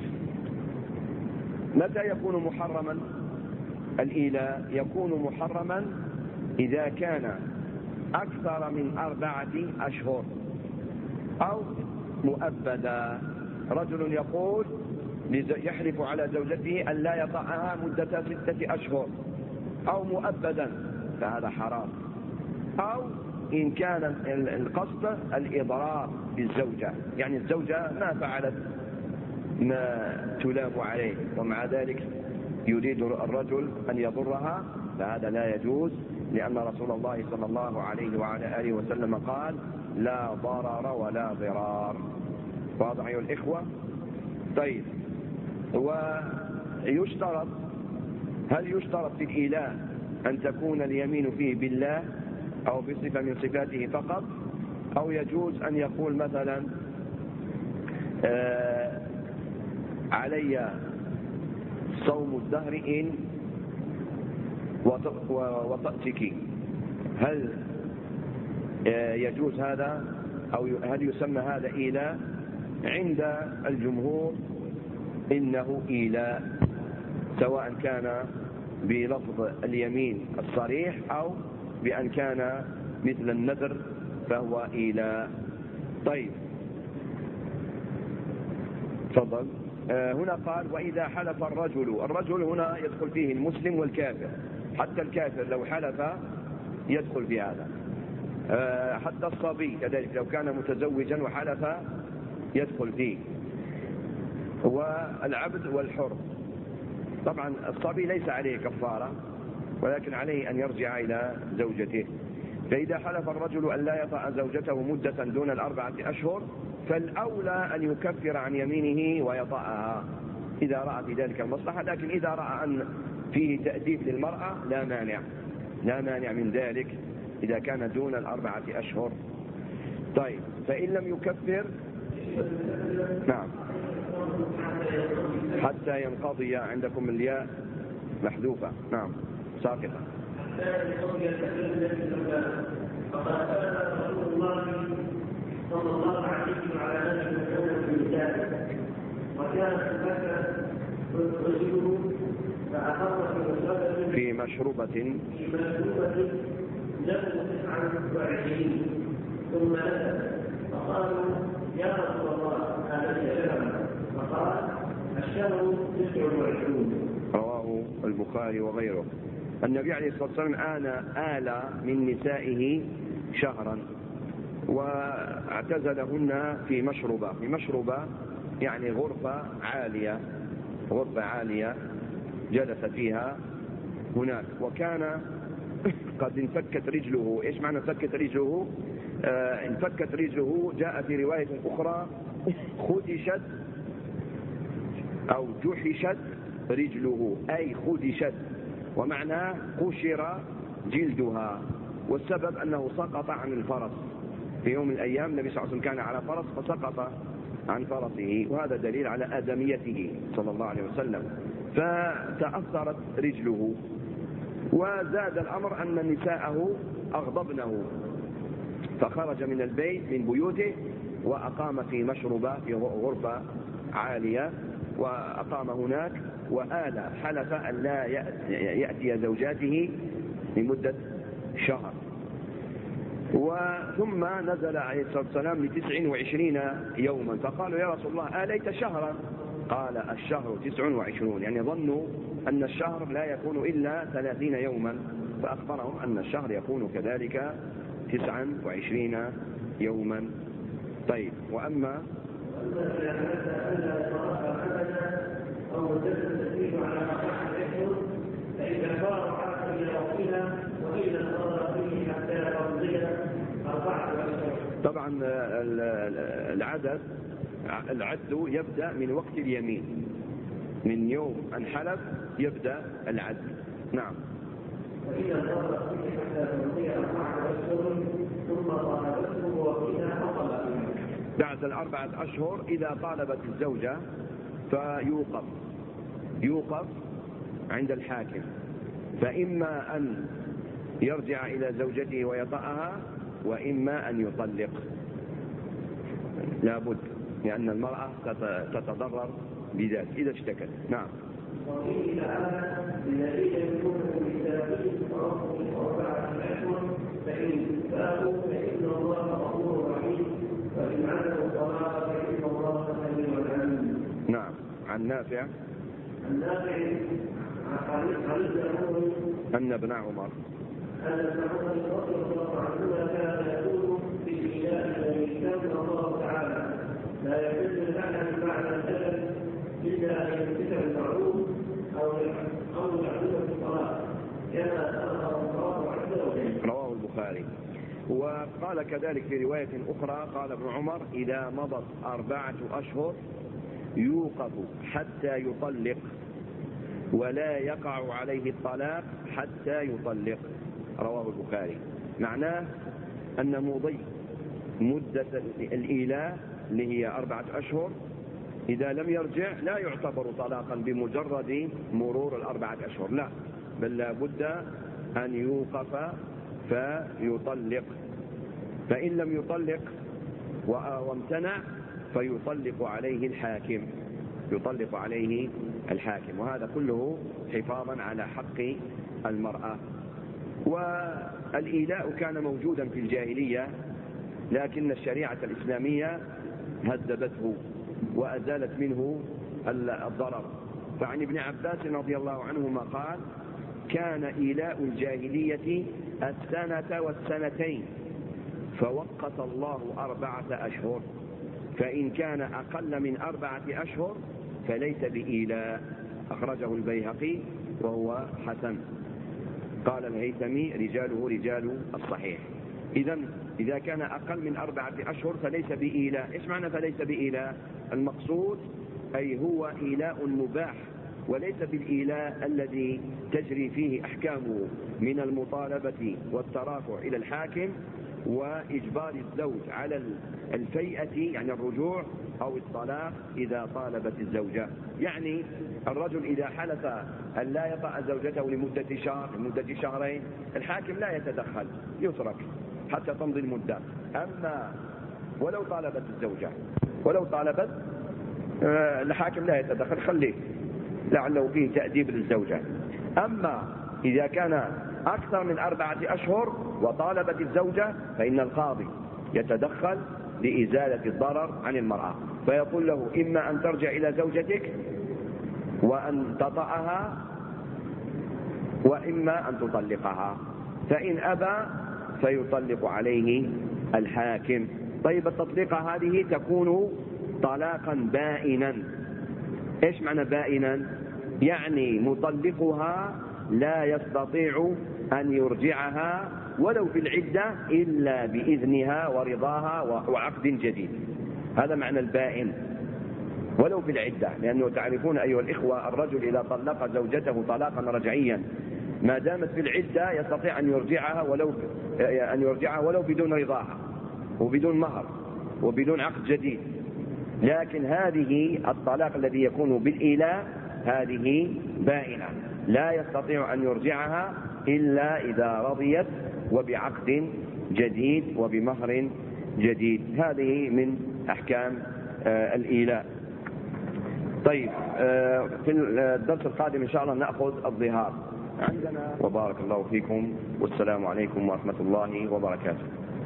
متى يكون محرما الإيلاء؟ يكون محرما إذا كان أكثر من 4 أشهر أو مؤبدا. رجل يقول يحلف على زوجته أن لا يطأها مدة 6 أشهر أو مؤبدا، فهذا حرام. أو إن كان القصد الإضرار بالزوجة، يعني الزوجة ما فعلت ما تلام عليه ومع ذلك يريد الرجل أن يضرها، فهذا لا يجوز، لأن رسول الله صلى الله عليه وعلى آله وسلم قال: لا ضرر ولا ضرار. واضح أيها الإخوة؟ طيب، ويشترط، هل يشترط في الإيلاء أن تكون اليمين فيه بالله أو بصفة من صفاته فقط، أو يجوز أن يقول مثلا علي صوم الدهر إن وطأتك؟ هل يجوز هذا أو هل يسمى هذا إيلاء؟ عند الجمهور إنه إيلاء، سواء كان بلفظ اليمين الصريح أو بأن كان مثل النذر فهو إيلاء. طيب، تفضل. هنا قال: وإذا حلف الرجل هنا يدخل فيه المسلم والكافر، حتى الكافر لو حلف يدخل في هذا، حتى الصبي كذلك لو كان متزوجا وحلف يدخل فيه، والعبد والحر. طبعا الصبي ليس عليه كفارة، ولكن عليه أن يرجع إلى زوجته. فإذا حلف الرجل أن لا يطأ زوجته مدة دون 4 أشهر فالأولى أن يكفر عن يمينه ويطأها إذا رأى في ذلك المصلحة، لكن إذا رأى أن فيه تأديب للمرأة لا مانع من ذلك إذا كان دون 4 أشهر. طيب، فإن لم يكفر، نعم، حتى ينقضي. عندكم الياء محذوفة، نعم، ساقطة. فقد قال رسول الله صلى الله عليه وعلى اله وسلم في نسائه، وكانت مكه رجله فاخر في مشروبه له 29 ثم نزل فقالوا: يا رسول الله هذا الشهر؟ فقال: الشهر 29. رواه البخاري وغيره. النبي عليه الصلاة والسلام آل من نسائه شهرا واعتزلهن في مشروبة يعني غرفة عالية جلس فيها هناك، وكان قد انفكت رجله. ايش معنى انفكت رجله؟ انفكت رجله، جاء في رواية أخرى خدشت أو جحشت رجله، أي خدشت، ومعناه قشر جلدها. والسبب أنه سقط عن الفرس في يوم من الأيام. النبي صلى الله عليه وسلم كان على فرس فسقط عن فرسه، وهذا دليل على آدميته صلى الله عليه وسلم. فتأثرت رجله، وزاد الأمر أن نساءه أغضبنه، فخرج من البيت من بيوته وأقام في مشربة في غرفة عالية، وأقام هناك وآل حلف أن لا يأتي زوجاته لمدة شهر. ثم نزل عليه الصلاة والسلام ل29 يوما، فقالوا يا رسول الله آليت شهرا؟ قال الشهر 29، يعني ظنوا أن الشهر لا يكون إلا 30 يوما، فأخبرهم أن الشهر يكون كذلك 29 يوما. طيب، وأما طبعا العد يبدأ من وقت اليمين، من يوم أن حلف يبدأ العد. نعم. وإذا صار فيه حتى تمضي 4 أشهر ثم طالبته وقيل حصل بعد 4 أشهر إذا طالبت الزوجة فيوقف عند الحاكم، فإما أن يرجع إلى زوجته ويطأها، وإما أن يطلق، لابد، لأن المرأة تتضرر بذلك إذا اشتكت. نعم. وقيل تعالى الذين يكون بالتابعين فرصهم 4 أشهر فإن تابوا فإن الله غفور رحيم وإن عزموا الطلاق فإن الله سميع عليم. نعم. عن نافع أن ابن عمر رضي الله عنهما كان يقول في الإله الذي الله تعالى لا يحل الأحد بعد الأجل إلا أن يمسك المعروف أو يعزم الصلاة كما أمر الله عز وجل. رواه البخاري. وقال كذلك في رواية أخرى قال ابن عمر إذا مضت 4 أشهر يوقف حتى يطلق ولا يقع عليه الطلاق حتى يطلق. رواه البخاري. معناه أن مضي مدة الإيلاء اللي هي 4 أشهر إذا لم يرجع لا يعتبر طلاقا بمجرد مرور 4 أشهر، لا، بل لا بد أن يوقف فيطلق، فإن لم يطلق وامتنع فيطلق عليه الحاكم، وهذا كله حفاظا على حق المرأة. والإيلاء كان موجودا في الجاهلية، لكن الشريعة الإسلامية هذبته وأزالت منه الضرر. فعن ابن عباس رضي الله عنهما قال كان إيلاء الجاهلية 1 و2 فوقت الله 4 أشهر، فإن كان أقل من 4 أشهر فليس بإيلاء. أخرجه البيهقي وهو حسن. قال الهيثمي رجاله رجال الصحيح. إذا كان أقل من 4 أشهر فليس بإيلاء. إيش معنى فليس بإيلاء؟ المقصود أي هو إيلاء مباح، وليس بالإيلاء الذي تجري فيه أحكامه من المطالبة والترافع إلى الحاكم وإجبار الزوج على الفيئة يعني الرجوع أو الطلاق إذا طالبت الزوجة. يعني الرجل إذا حلف أن لا يطأ زوجته لمدة شهر لمدة شهرين الحاكم لا يتدخل، يترك حتى تمضي المدة. أما ولو طالبت الزوجة الحاكم لا يتدخل، خليه لعله فيه تأديب للزوجة. أما إذا كان أكثر من 4 أشهر وطالبت الزوجة فإن القاضي يتدخل لإزالة الضرر عن المرأة، فيقول له إما أن ترجع إلى زوجتك وأن تطأها وإما أن تطلقها، فإن أبى فيطلق عليه الحاكم. طيب التطليقة هذه تكون طلاقا بائنا. إيش معنى بائنا؟ يعني مطلقها لا يستطيع أن يرجعها ولو في العدة إلا بإذنها ورضاها وعقد جديد. هذا معنى البائن ولو في العدة، لأنه تعرفون أيها الإخوة الرجل إذا طلق زوجته طلاقا رجعيا ما دامت في العدة يستطيع أن يرجعها ولو بدون رضاها وبدون مهر وبدون عقد جديد. لكن هذه الطلاق الذي يكون بالإيلاء هذه بائنة لا يستطيع أن يرجعها إلا إذا رضيت وبعقد جديد وبمهر جديد. هذه من أحكام الإيلاء. طيب، في الدرس القادم إن شاء الله نأخذ الظهار عندنا. وبارك الله فيكم، والسلام عليكم ورحمة الله وبركاته.